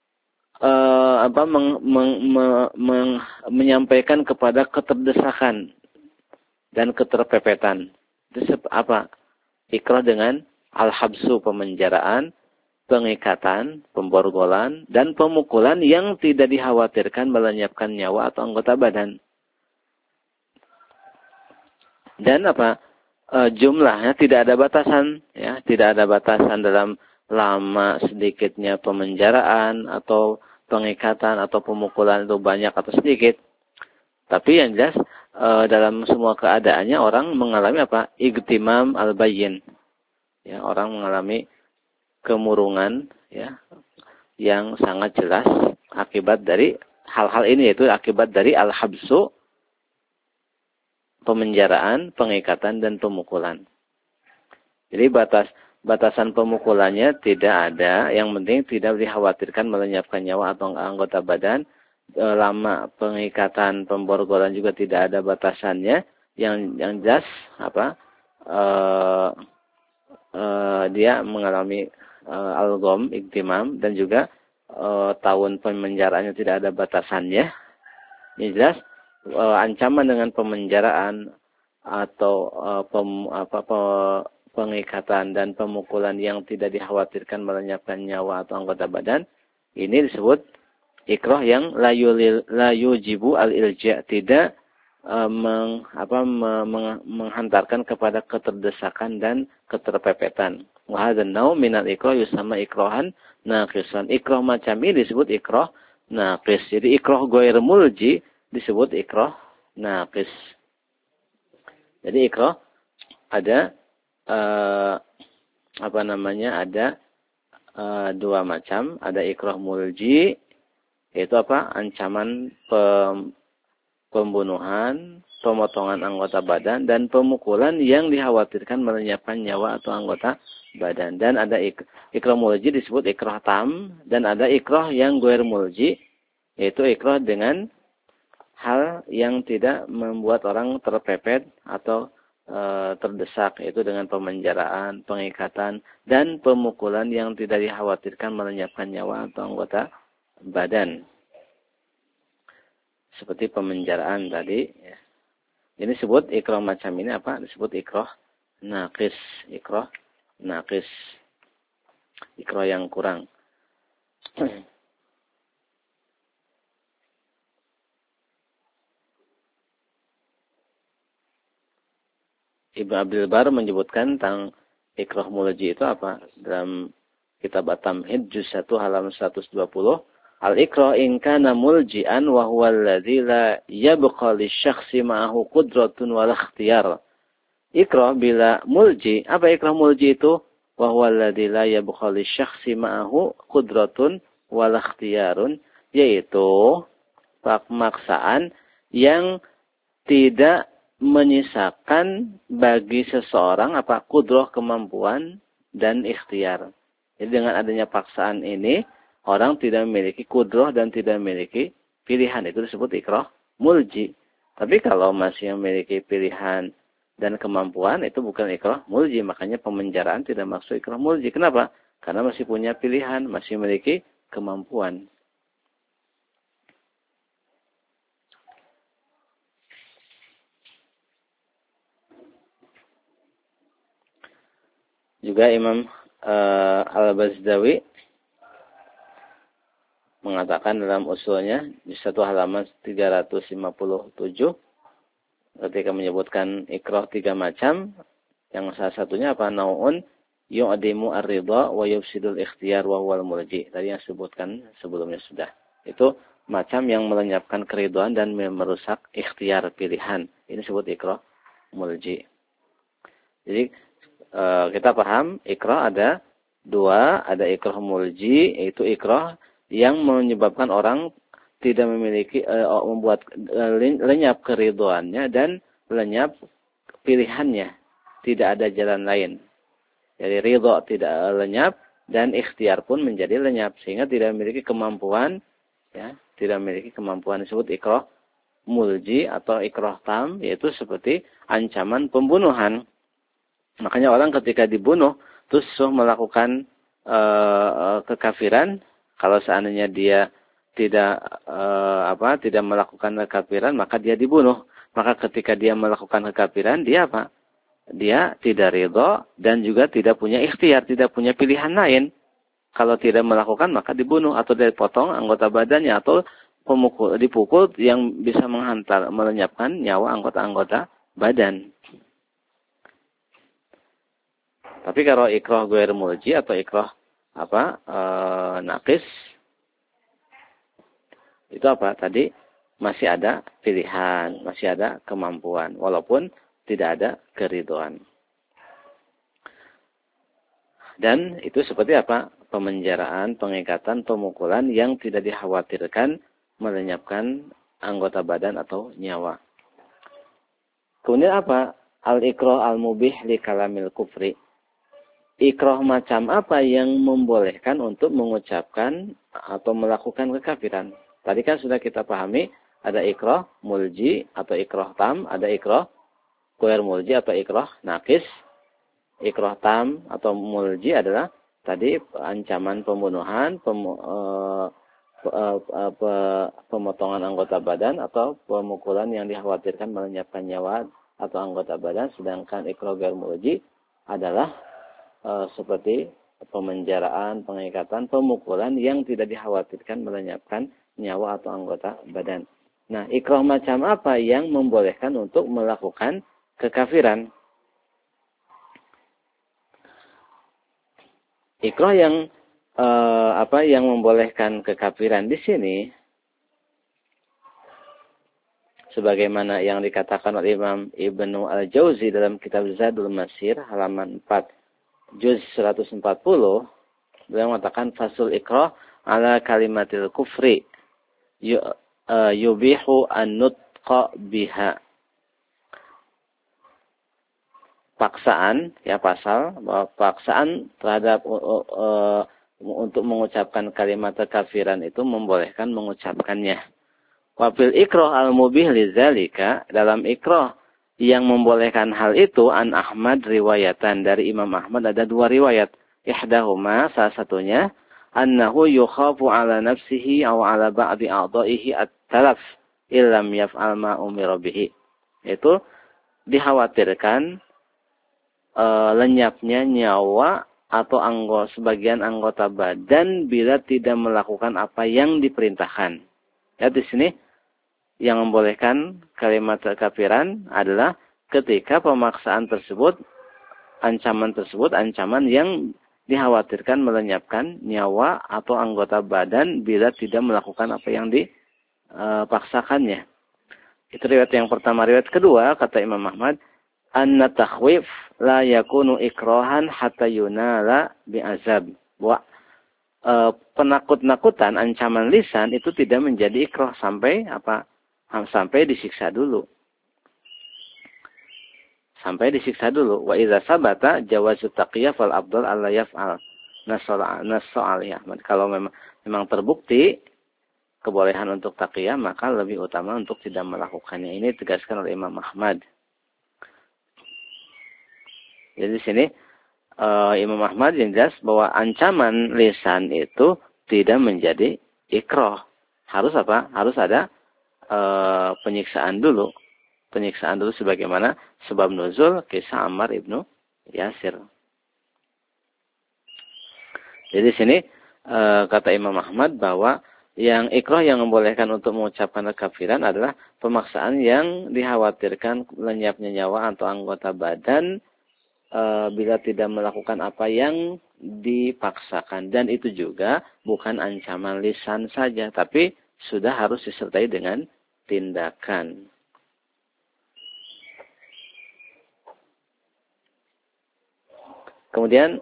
Speaker 1: menyampaikan kepada keterdesakan dan keterpepetan. Itu ikrah dengan al-habsu, pemenjaraan, pengikatan, pemborgolan, dan pemukulan yang tidak dikhawatirkan melenyapkan nyawa atau anggota badan. Dan jumlahnya tidak ada batasan, ya, tidak ada batasan dalam lama sedikitnya pemenjaraan atau pengikatan atau pemukulan itu banyak atau sedikit. Tapi yang jelas dalam semua keadaannya orang mengalami igtimam al-bayyin. Ya, orang mengalami kemurungan, ya, yang sangat jelas akibat dari hal-hal ini, yaitu akibat dari al-habsu, pemenjaraan, pengikatan, dan pemukulan. Jadi batasan pemukulannya tidak ada. Yang penting tidak dikhawatirkan melenyapkan nyawa atau anggota badan. Lama pengikatan, pemborgolan juga tidak ada batasannya. Yang jelas dia mengalami al-gham, iktimam, dan juga tahun pemenjaraannya tidak ada batasannya. Yang jelas ancaman dengan pemenjaraan atau pengikatan dan pemukulan yang tidak dikhawatirkan melenyapkan nyawa atau anggota badan, ini disebut ikrah yang la yujibu al-ilja', tidak menghantarkan kepada keterdesakan dan keterpepetan. Wa hadzal naw' minal ikrah yusamma ikrahan naqisan. Ikrah macam ini disebut ikrah naqis. Jadi ikrah ghair mulji disebut ikrah naqis. Jadi ikrah ada ada dua macam. Ada ikrah mulji, yaitu ancaman pembunuhan, pemotongan anggota badan, dan pemukulan yang dikhawatirkan melenyapkan nyawa atau anggota badan. Dan ada ikrah mulji disebut ikrah tam, dan ada ikrah yang ghair mulji, yaitu ikrah dengan hal yang tidak membuat orang terpepet atau terdesak, yaitu dengan pemenjaraan, pengikatan, dan pemukulan yang tidak dikhawatirkan melenyapkan nyawa atau anggota badan. Seperti pemenjaraan tadi. Ya. Ini disebut ikrah macam ini disebut ikrah naqis. Ikrah naqis. Ikrah yang kurang. Ibnu Abdul Bar menyebutkan tentang ikrah mulji itu dalam kitab At-Tamhid juz 1 halaman 120. Al-ikrah in kana mulji'an wa huwa alladzi la yabqa lisyakhsi ma'ahu qudratun wal ikhtiyar. Ikrah bila mulji, apa ikrah mulji itu? Wa huwa alladzi la yabqa lisyakhsi ma'ahu qudratun wal ikhtiyarun, yaitu pemaksaan yang tidak menyisakan bagi seseorang kudrah, kemampuan, dan ikhtiar. Jadi dengan adanya paksaan ini, orang tidak memiliki kudrah dan tidak memiliki pilihan. Itu disebut ikrah mulji. Tapi kalau masih memiliki pilihan dan kemampuan, itu bukan ikrah mulji. Makanya pemenjaraan tidak masuk ikrah mulji. Kenapa? Karena masih punya pilihan, masih memiliki kemampuan. Juga Imam Al-Bazdawi mengatakan dalam usulnya di 1 halaman 357 ketika menyebutkan ikrah 3 macam, yang salah satunya nau'un yu'dimu ar-ridha wa yufsidul ikhtiyar wa huwal mulji. Tadi yang sebutkan sebelumnya sudah. Itu macam yang melenyapkan keridhaan dan merusak ikhtiar pilihan. Ini disebut ikrah mulji. Jadi kita paham ikrah ada 2, ada ikrah mulji, yaitu ikrah yang menyebabkan orang tidak memiliki membuat lenyap keridhaannya dan lenyap pilihannya, tidak ada jalan lain. Jadi ridha tidak lenyap dan ikhtiar pun menjadi lenyap sehingga tidak memiliki kemampuan, ya, tidak memiliki kemampuan. Disebut ikrah mulji atau ikrah tam, yaitu seperti ancaman pembunuhan. Makanya orang ketika dibunuh terus melakukan kekafiran, kalau seandainya dia tidak melakukan kekafiran, maka dia dibunuh. Maka ketika dia melakukan kekafiran, dia Dia tidak ridha dan juga tidak punya ikhtiar, tidak punya pilihan lain. Kalau tidak melakukan maka dibunuh atau dipotong anggota badannya atau dipukul yang bisa melenyapkan nyawa anggota-anggota badan. Tapi kalau ikrah ghair mulji atau ikrah naqis itu apa? Tadi masih ada pilihan, masih ada kemampuan walaupun tidak ada keridhaan. Dan itu seperti apa? Pemenjaraan, pengikatan, pemukulan yang tidak dikhawatirkan melenyapkan anggota badan atau nyawa. Kemudian apa? Al-ikrah al-mubih li kalamil kufri. Ikrah macam apa yang membolehkan untuk mengucapkan atau melakukan kekafiran? Tadi kan sudah kita pahami, ada ikrah mulji atau ikrah tam, ada ikrah ghair mulji atau ikrah naqis. Ikrah tam atau mulji adalah tadi ancaman pembunuhan, pemotongan anggota badan atau pemukulan yang dikhawatirkan melenyapkan nyawa atau anggota badan. Sedangkan ikrah ghair mulji adalah seperti pemenjaraan, pengikatan, pemukulan yang tidak dikhawatirkan melenyapkan nyawa atau anggota badan. Nah, ikrah macam apa yang membolehkan untuk melakukan kekafiran? Ikrah yang yang membolehkan kekafiran di sini sebagaimana yang dikatakan oleh Imam Ibnu Al-Jauzi dalam kitab Zadul Masir halaman 4 juz 140, beliau mengatakan fasul ikrah ala kalimatil kufri yubihu an-nutqa biha. Paksaan, ya pasal bahwa paksaan terhadap untuk mengucapkan kalimat kekafiran itu membolehkan mengucapkannya. Wafil ikrah al-mubih lidzalika, dalam ikrah yang membolehkan hal itu an Ahmad riwayatan, dari Imam Ahmad ada dua riwayat. Ihdahuma, salah satunya annahu yukhafu ala nafsihi aw ala ba'di a'dha'ihi at-talaf illam yaf'al ma umira bihi. Itu dikhawatirkan lenyapnya nyawa atau sebagian anggota badan bila tidak melakukan apa yang diperintahkan. Ya, di sini yang membolehkan kalimat kekafiran adalah ketika pemaksaan tersebut, ancaman yang dikhawatirkan melenyapkan nyawa atau anggota badan bila tidak melakukan apa yang dipaksakannya. Itu riwayat yang pertama. Riwayat kedua, kata Imam Ahmad, anna takhwif la yakunu ikrahan hatta yunala bi'azab. Bahwa penakut-nakutan, ancaman lisan itu tidak menjadi ikrah sampai sampai disiksa dulu. Sampai disiksa dulu. Wa idza sabata jawazu taqiyya fal afdal alla yaf'al. Nas'al ya Ahmad. Kalau memang terbukti kebolehan untuk taqiyah, maka lebih utama untuk tidak melakukannya. Ini ditegaskan oleh Imam Ahmad. Jadi di sini Imam Ahmad yang jelas bahwa ancaman lisan itu tidak menjadi ikrah. Harus apa? Harus ada penyiksaan dulu. Penyiksaan dulu sebagaimana sebab nuzul kisah Ammar ibnu Yasir. Jadi di sini kata Imam Ahmad bahwa yang ikrah yang membolehkan untuk mengucapkan kekafiran adalah pemaksaan yang dikhawatirkan lenyapnya nyawa atau anggota badan bila tidak melakukan apa yang dipaksakan. Dan itu juga bukan ancaman lisan saja, tapi sudah harus disertai dengan tindakan. Kemudian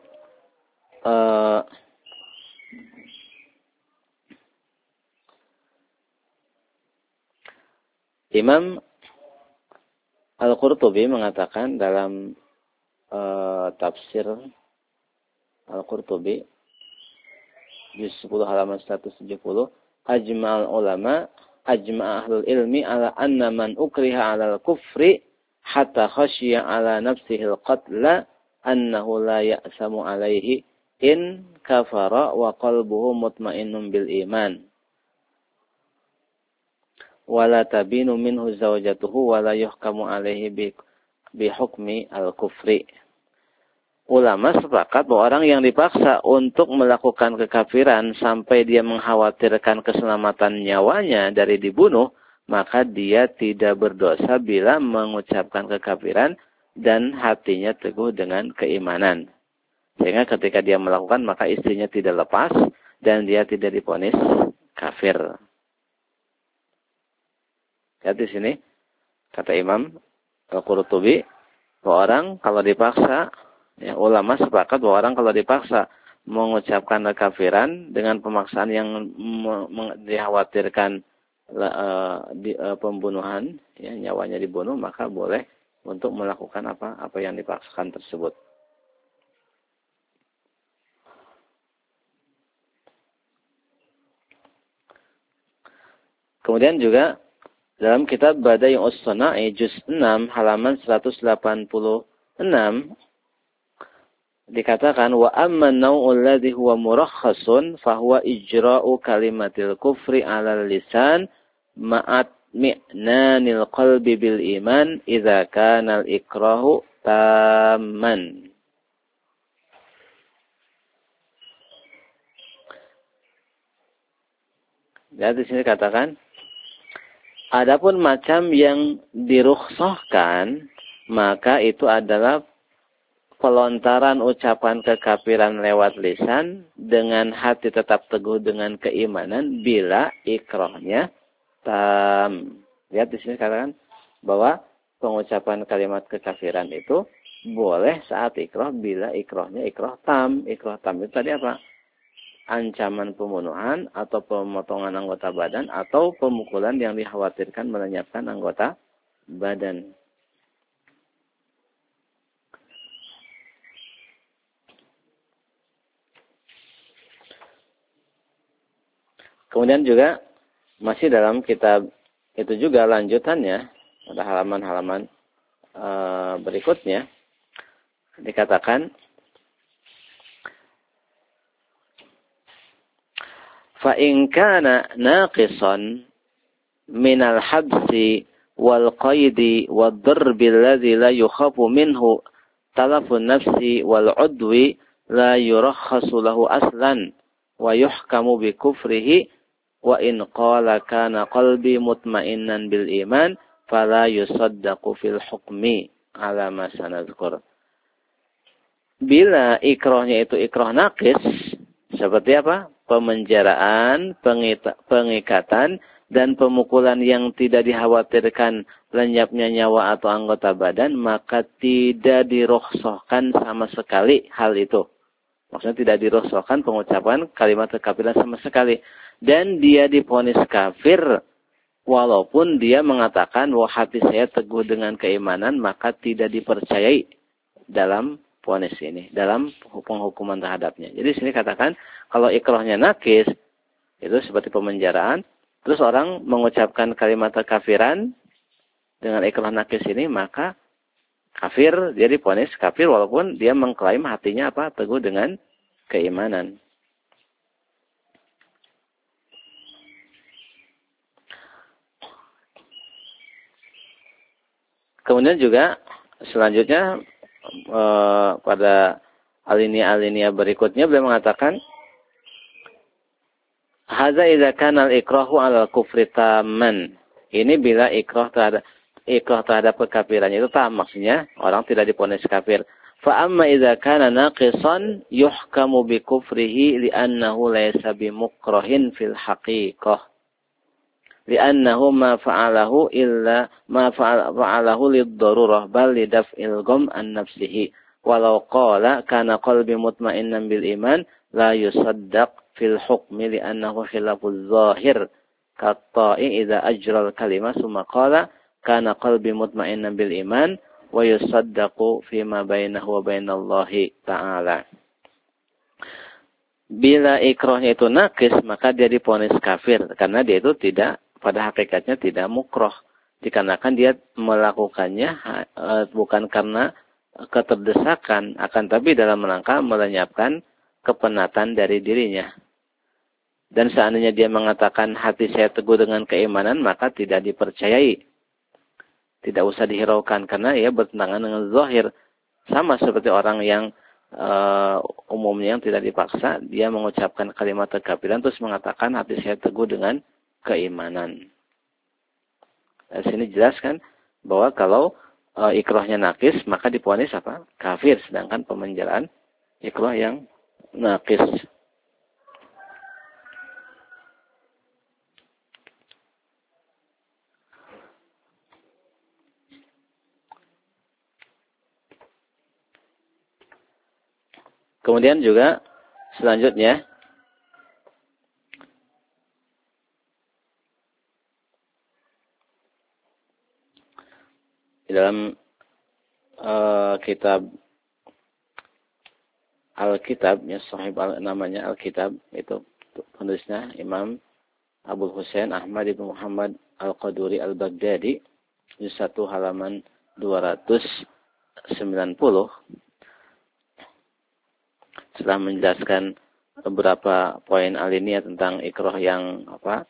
Speaker 1: Imam Al-Qurtubi mengatakan dalam tafsir Al-Qurtubi juz 10 halaman 170, ajma'al ulama ajma' ahlul ilmi ala anna man ukriha 'alal kufri hatta khasyiya 'ala nafsihi al-qatla annahu la ya'samu 'alaihi in kafara wa qalbuhu mutmainnun bil iman wala tabinu minhu zawjatuhu wala yuhkamu 'alaihi bi hukmi al-kufri. ulama sepakat bahwa orang yang dipaksa untuk melakukan kekafiran sampai dia mengkhawatirkan keselamatan nyawanya dari dibunuh, maka dia tidak berdosa bila mengucapkan kekafiran dan hatinya teguh dengan keimanan. Sehingga ketika dia melakukan, maka istrinya tidak lepas dan dia tidak divonis kafir. Lihat di sini, kata Imam Al-Qurtubi, bahwa orang kalau dipaksa, ya, ulama sepakat bahwa orang kalau dipaksa mengucapkan kekafiran dengan pemaksaan yang dikhawatirkan pembunuhan, ya, nyawanya dibunuh, maka boleh untuk melakukan apa yang dipaksakan tersebut. Kemudian juga dalam kitab Bada'i'us Shana'i juz 6 halaman 186 dikatakan wa amma an-naw'u alladhi huwa murakhasun fa huwa ijra'u kalimatil kufri 'alal lisan ma'at mi'nanil qalbi bil iman idza kana al-ikrahu tamman. Jadi di sini katakan adapun macam yang dirukhsahkan, maka itu adalah pelontaran ucapan kekafiran lewat lisan dengan hati tetap teguh dengan keimanan bila ikrahnya tam. Lihat di sini katakan bahwa pengucapan kalimat kekafiran itu boleh saat ikrah bila ikrahnya ikrah tam. Ikrah tam itu tadi apa? Ancaman pembunuhan atau pemotongan anggota badan atau pemukulan yang dikhawatirkan melenyapkan anggota badan. Kemudian juga masih dalam kitab itu juga lanjutannya pada halaman-halaman berikutnya dikatakan فَإِنْ كَانَ نَاقِصًا مِنَ الْحَبْسِ وَالْقَيْدِ وَالضَّرْبِ الَّذِي لَا يُخَافُ مِنْهُ تَلَفُ النَّفْسِ وَالْعُدْوِ لَا يُرَخَّصُ لَهُ أَصْلًا وَيُحْكَمُ بِكُفْرِهِ وَإِنْ قَالَ كَانَ قَلْبِي مُطْمَئِنًّا بِالْإِيمَانِ فَلَا يُصَدَّقُ فِي الْحُكْمِ عَلَى مَا سَنَذْكُرُ. Bila ikrahnya itu ikrah naqis, seperti apa? Pemenjaraan, pengikatan, dan pemukulan yang tidak dikhawatirkan lenyapnya nyawa atau anggota badan, maka tidak dirukhsahkan sama sekali hal itu. Maksudnya tidak dirukhsahkan pengucapan kalimat kekafiran sama sekali. Dan dia divonis kafir, walaupun dia mengatakan, wah hati saya teguh dengan keimanan, maka tidak dipercayai dalam vonis ini, dalam penghukuman terhadapnya. Jadi sini katakan, kalau ikrahnya nakis, itu seperti pemenjaraan, terus orang mengucapkan kalimat kekafiran dengan ikrah nakis ini, maka kafir, dia divonis kafir walaupun dia mengklaim hatinya apa? Teguh dengan keimanan. Kemudian juga selanjutnya pada alinea berikutnya beliau mengatakan hadza idza kana al-ikrahu 'ala al-kufri tamman. Ini bila ikrah terhadap kekafiran itu tam, maksudnya orang tidak divonis kafir. Fa amma idza kana naqisan yuhkamu bi kufrihi li'annahu laysa bimukrahin fil haqiqah. Li'annahu ma fa'alahu illa ma fa'alahu lid-darurah bal lidaf'il gham an nafsihi. Walau qala kana qalbi mutma'innan bil iman la yusaddaq fil hukmi li'annahu khilafuz zahir. Katta'i idza ajra al-kalimah summa qala kana qalbi mutma'innan bil iman wa yusaddaqu fima bainahu wa bainallahi ta'ala. Bila ikrahnya itu nakis, maka dia divonis kafir karena dia itu tidak, pada hakikatnya tidak mukroh. Dikarenakan dia melakukannya bukan karena keterdesakan, akan tapi dalam rangka melenyapkan kepenatan dari dirinya. Dan seandainya dia mengatakan hati saya teguh dengan keimanan, maka tidak dipercayai. Tidak usah dihiraukan karena ia bertentangan dengan zahir. Sama seperti orang yang umumnya yang tidak dipaksa, dia mengucapkan kalimat kekafiran terus mengatakan hati saya teguh dengan keimanan. Di sini jelaskan bahwa kalau ikrahnya nakis maka diponis apa? Kafir, sedangkan pemenjaraan ikrah yang nakis. Kemudian juga selanjutnya di dalam kitab Al-Kitab, ya sahib namanya Al-Kitab, itu penulisnya Imam Abu Husain Ahmad ibn Muhammad Al-Qaduri Al-Baghdadi, di 1 halaman 290, setelah menjelaskan beberapa poin alinea tentang ikrah yang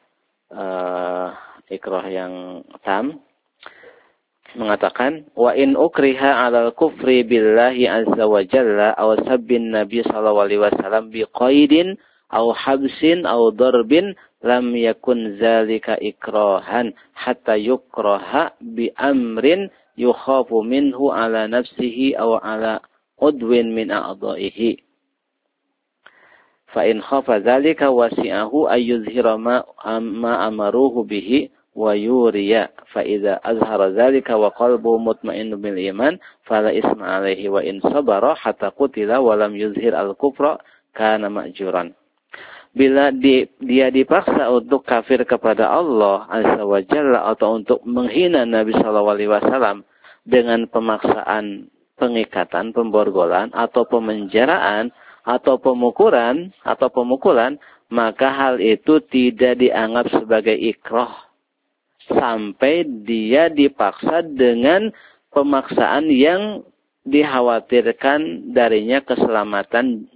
Speaker 1: ikrah yang tam, mengatakan wa in ukriha 'alal kufri billahi azza wa jalla aw sabbin nabiy sallallahu alaihi wasallam bi qaidin aw habsin aw darbin lam yakun zalika ikrahan hatta yukraha bi amrin yukhafu minhu 'ala nafsihi aw 'ala udwin min a'dha'ihi. Fa in khafa dzalika wasi'ahu ay yuzhira ma amaruhu bihi wa yuriya fa idza azhara dzalika wa qalbuhu mutma'innu bil iman fala isma alaihi wa in sabara hatta qutila wa lam yuzhir al kufra kana ma'juran. Bila dia dipaksa untuk kafir kepada Allah azza wa jalla atau untuk menghina Nabi sallallahu alaihi wasallam dengan pemaksaan, pengikatan, pemborgolan atau pemenjaraan atau pemukulan, maka hal itu tidak dianggap sebagai ikrah sampai dia dipaksa dengan pemaksaan yang dikhawatirkan darinya keselamatan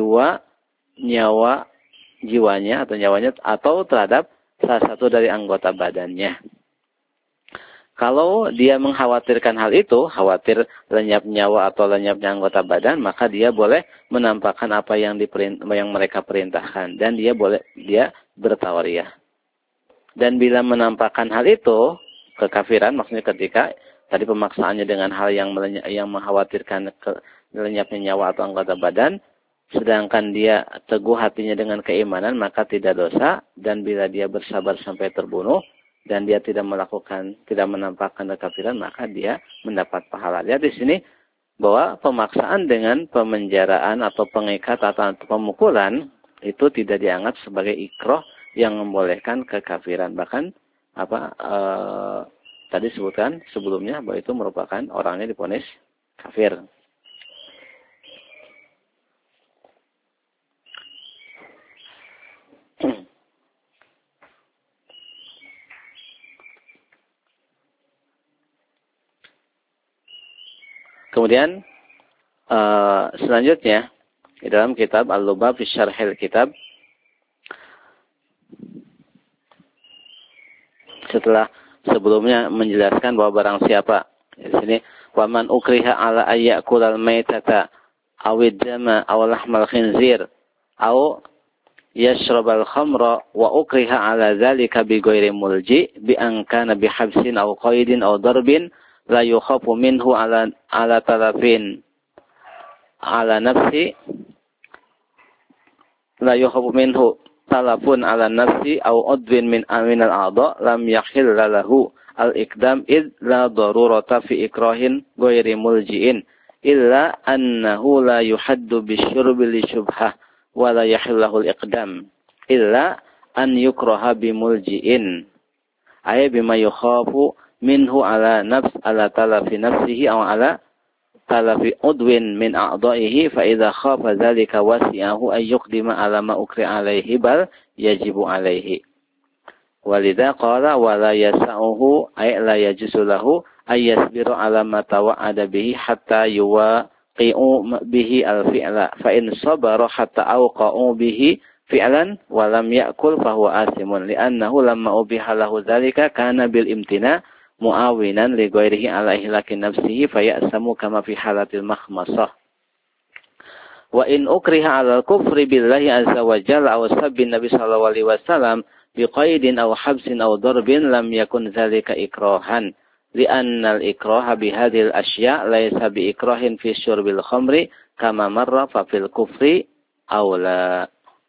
Speaker 1: jiwanya atau terhadap salah satu dari anggota badannya. Kalau dia mengkhawatirkan hal itu, khawatir lenyap nyawa atau lenyapnya anggota badan, maka dia boleh menampakkan apa yang mereka perintahkan, dan dia bertawariyah. Dan bila menampakkan hal itu, kekafiran, maksudnya ketika tadi pemaksaannya dengan hal yang mengkhawatirkan lenyapnya nyawa atau anggota badan, sedangkan dia teguh hatinya dengan keimanan, maka tidak dosa. Dan bila dia bersabar sampai terbunuh, dan dia tidak menampakkan kekafiran, maka dia mendapat pahala. Lihat di sini bahwa pemaksaan dengan pemenjaraan atau pengikat atau pemukulan itu tidak dianggap sebagai ikrah yang membolehkan kekafiran. Bahkan tadi sebutkan sebelumnya bahwa itu merupakan orangnya divonis kafir. Kemudian selanjutnya di dalam kitab Al-Lubab fi Syarhil Kitab, setelah sebelumnya menjelaskan bahwa barang siapa, di sini wa man ukriha ala ayyakulal maitata awid dama aw lahmal khinzir aw yashrabal khamra wa ukriha ala dzalika bi ghairi mulji bi an kana bi habsin aw qaidin aw darbin la yukhafu minhu ala talafin ala nafsi la yukhafu minhu talafun ala nafsi aw udwin min al a'dha lam yakhil lahu al iqdam id la darurata fi ikrahin ghairi muljiin illa annahu la yuhaddu bisyurbi li syubhah wa la yahillahu al iqdam illa an yukraha bi muljiin ay bima yukhafu minhu ala talafi nafsihi aw ala talafi udwin min a'dha'ihi fa idza khafa dzalika wasi'ahu ay yuqdima ala ma ukri alaihi bal yajibu alaihi. Walidha qala wa la yas'uhu ay la yajuzu lahu ay yasbiru ala ma tawa'ada bihi hatta yuwaqi'u bihi al-fi'la fa in sabara hatta awqa'u bihi fi'lan wa lam ya'kul fa huwa asimun li'annahu lamma ubiha lahu dzalika kana bil imtina muawinan li ghairihi ala ihlakin nafsihi fa ya'samu kama fi halatil makhmasah. Wa in ukriha 'alal kufri billahi azza wa jalla aw sabbin nabi sallallahu alaihi wasallam biqaidin aw habsin aw darbin lam yakun dzalika ikrahan li'anna al-ikraha bihadhil asya' laysa biikrahin fi syurbil khamri kama marra fa fil kufri aula.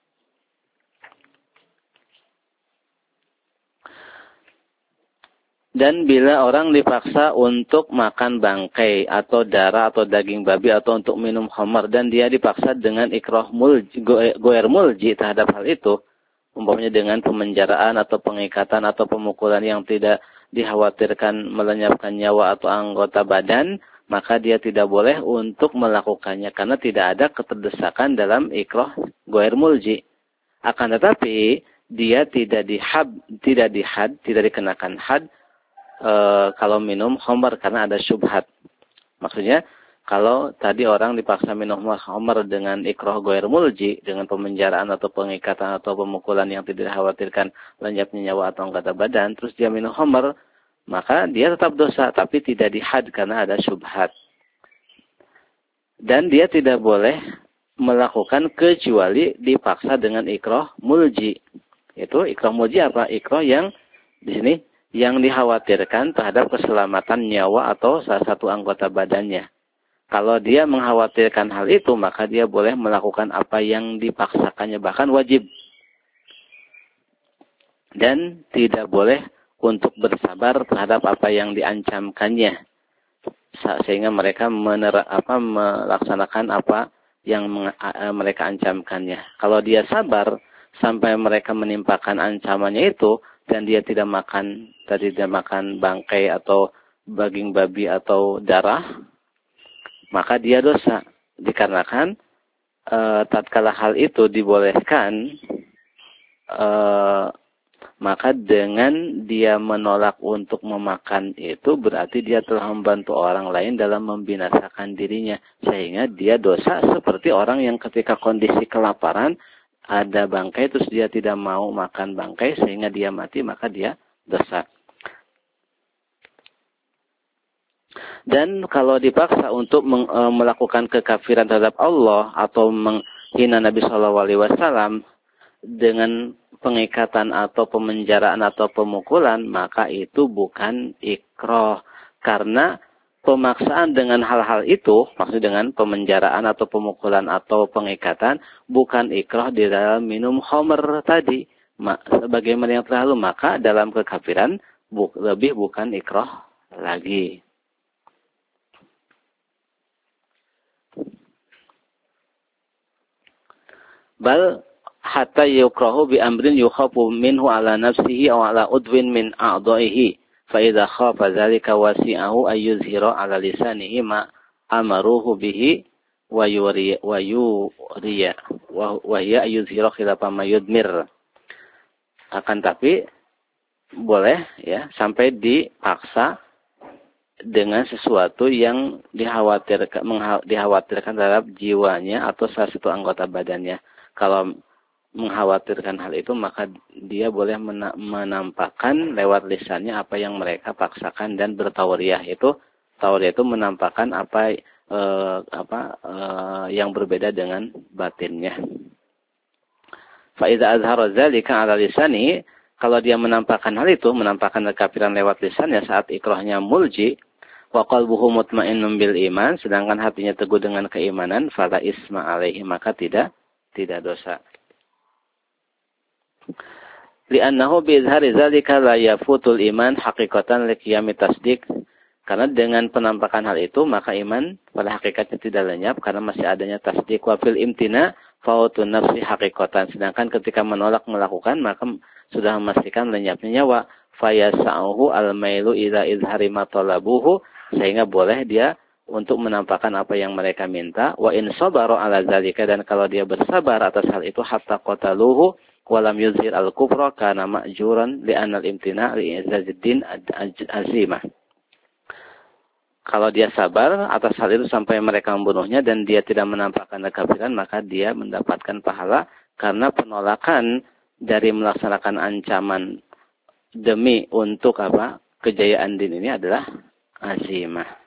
Speaker 1: Dan bila orang dipaksa untuk makan bangkai atau darah atau daging babi atau untuk minum khamar dan dia dipaksa dengan ikrah mulji, goer mulji terhadap hal itu, umpamanya dengan pemenjaraan atau pengikatan atau pemukulan yang tidak dikhawatirkan melenyapkan nyawa atau anggota badan, maka dia tidak boleh untuk melakukannya karena tidak ada keterdesakan dalam ikrah goer mulji. Akan tetapi dia tidak dikenakan had kalau minum khamar karena ada syubhat. Maksudnya kalau tadi orang dipaksa minum khamar dengan ikrah goer mulji, dengan pemenjaraan atau pengikatan atau pemukulan yang tidak dikhawatirkan lenyapnya nyawa atau anggota badan, terus dia minum khamar, maka dia tetap dosa tapi tidak dihad karena ada syubhat. Dan dia tidak boleh melakukan kecuali dipaksa dengan ikrah mulji. Itu ikrah mulji apa? Ikrah yang di sini yang dikhawatirkan terhadap keselamatan nyawa atau salah satu anggota badannya. Kalau dia mengkhawatirkan hal itu, maka dia boleh melakukan apa yang dipaksakannya, bahkan wajib. Dan tidak boleh untuk bersabar terhadap apa yang diancamkannya. Sehingga mereka melaksanakan apa yang mereka ancamkannya. Kalau dia sabar sampai mereka menimpakan ancamannya itu, dan dia tidak makan bangkai atau daging babi atau darah, maka dia dosa. Dikarenakan tatkala hal itu dibolehkan, maka dengan dia menolak untuk memakan itu berarti dia telah membantu orang lain dalam membinasakan dirinya, sehingga dia dosa seperti orang yang ketika kondisi kelaparan ada bangkai terus dia tidak mau makan bangkai sehingga dia mati, maka dia dosa. Dan kalau dipaksa untuk melakukan kekafiran terhadap Allah atau menghina Nabi Shallallahu Alaihi Wasallam dengan pengikatan atau pemenjaraan atau pemukulan, maka itu bukan ikrah. Karena pemaksaan dengan hal-hal itu, maksud dengan pemenjaraan atau pemukulan atau pengikatan, bukan ikrah di dalam minum khamr tadi. Sebagaimana yang terlalu, maka dalam kekafiran lebih bukan ikrah lagi. Bal hatta yukrahu bi amrin yukhafu minhu ala nafsihi aw ala udwin min a'dha'ihi. فَإِذَا خَافَ ذَلِكَ وَسِعَهُ أَن يُظْهِرَ عَلَى لِسَانِهِ مَا أَمَرُوهُ بِهِ وَيُرِيَ وَهِيَ أَن يُظْهِرَ خِلَافَ مَا يُضْمِرُ. Akan tapi boleh ya sampai dipaksa dengan sesuatu yang dikhawatirkan terhadap jiwanya atau salah satu anggota badannya. Kalau mengkhawatirkan hal itu, maka dia boleh menampakkan lewat lisannya apa yang mereka paksakan dan bertawariyah. Tawariyah itu menampakkan apa yang berbeda dengan batinnya. Fa idza azhara dzalika 'ala lisani, kalau dia menampakkan hal itu, menampakkan kekafiran lewat lisannya saat ikrahnya mulji, wa qalbuhu mutmainnun bil iman, sedangkan hatinya teguh dengan keimanan, fala isma alaihi, maka tidak dosa. Li'annahu bi'izhari dzalika la yafutul iman haqiqatan liqiyami tasdiq. Karena dengan penampakan hal itu, maka iman pada hakikatnya tidak lenyap karena masih adanya tasdiq. Wa fil imtina fautun nafsi haqiqatan. Sedangkan ketika menolak melakukan, maka sudah memastikan lenyapnya nyawa. Fayasa'uhu al-mailu ila izhari ma talabuhu, sehingga boleh dia untuk menampakkan apa yang mereka minta. Wa in sabara ala dzalika, dan kalau dia bersabar atas hal itu, hatta qataluhu walam yuzhir al-kufra kana ma'juran li'anna al-imtina' li'izaziddin azimah. Kalau dia sabar atas hal itu sampai mereka membunuhnya dan dia tidak menampakkan kekafiran, maka dia mendapatkan pahala karena penolakan dari melaksanakan ancaman demi untuk kejayaan din ini adalah azimah.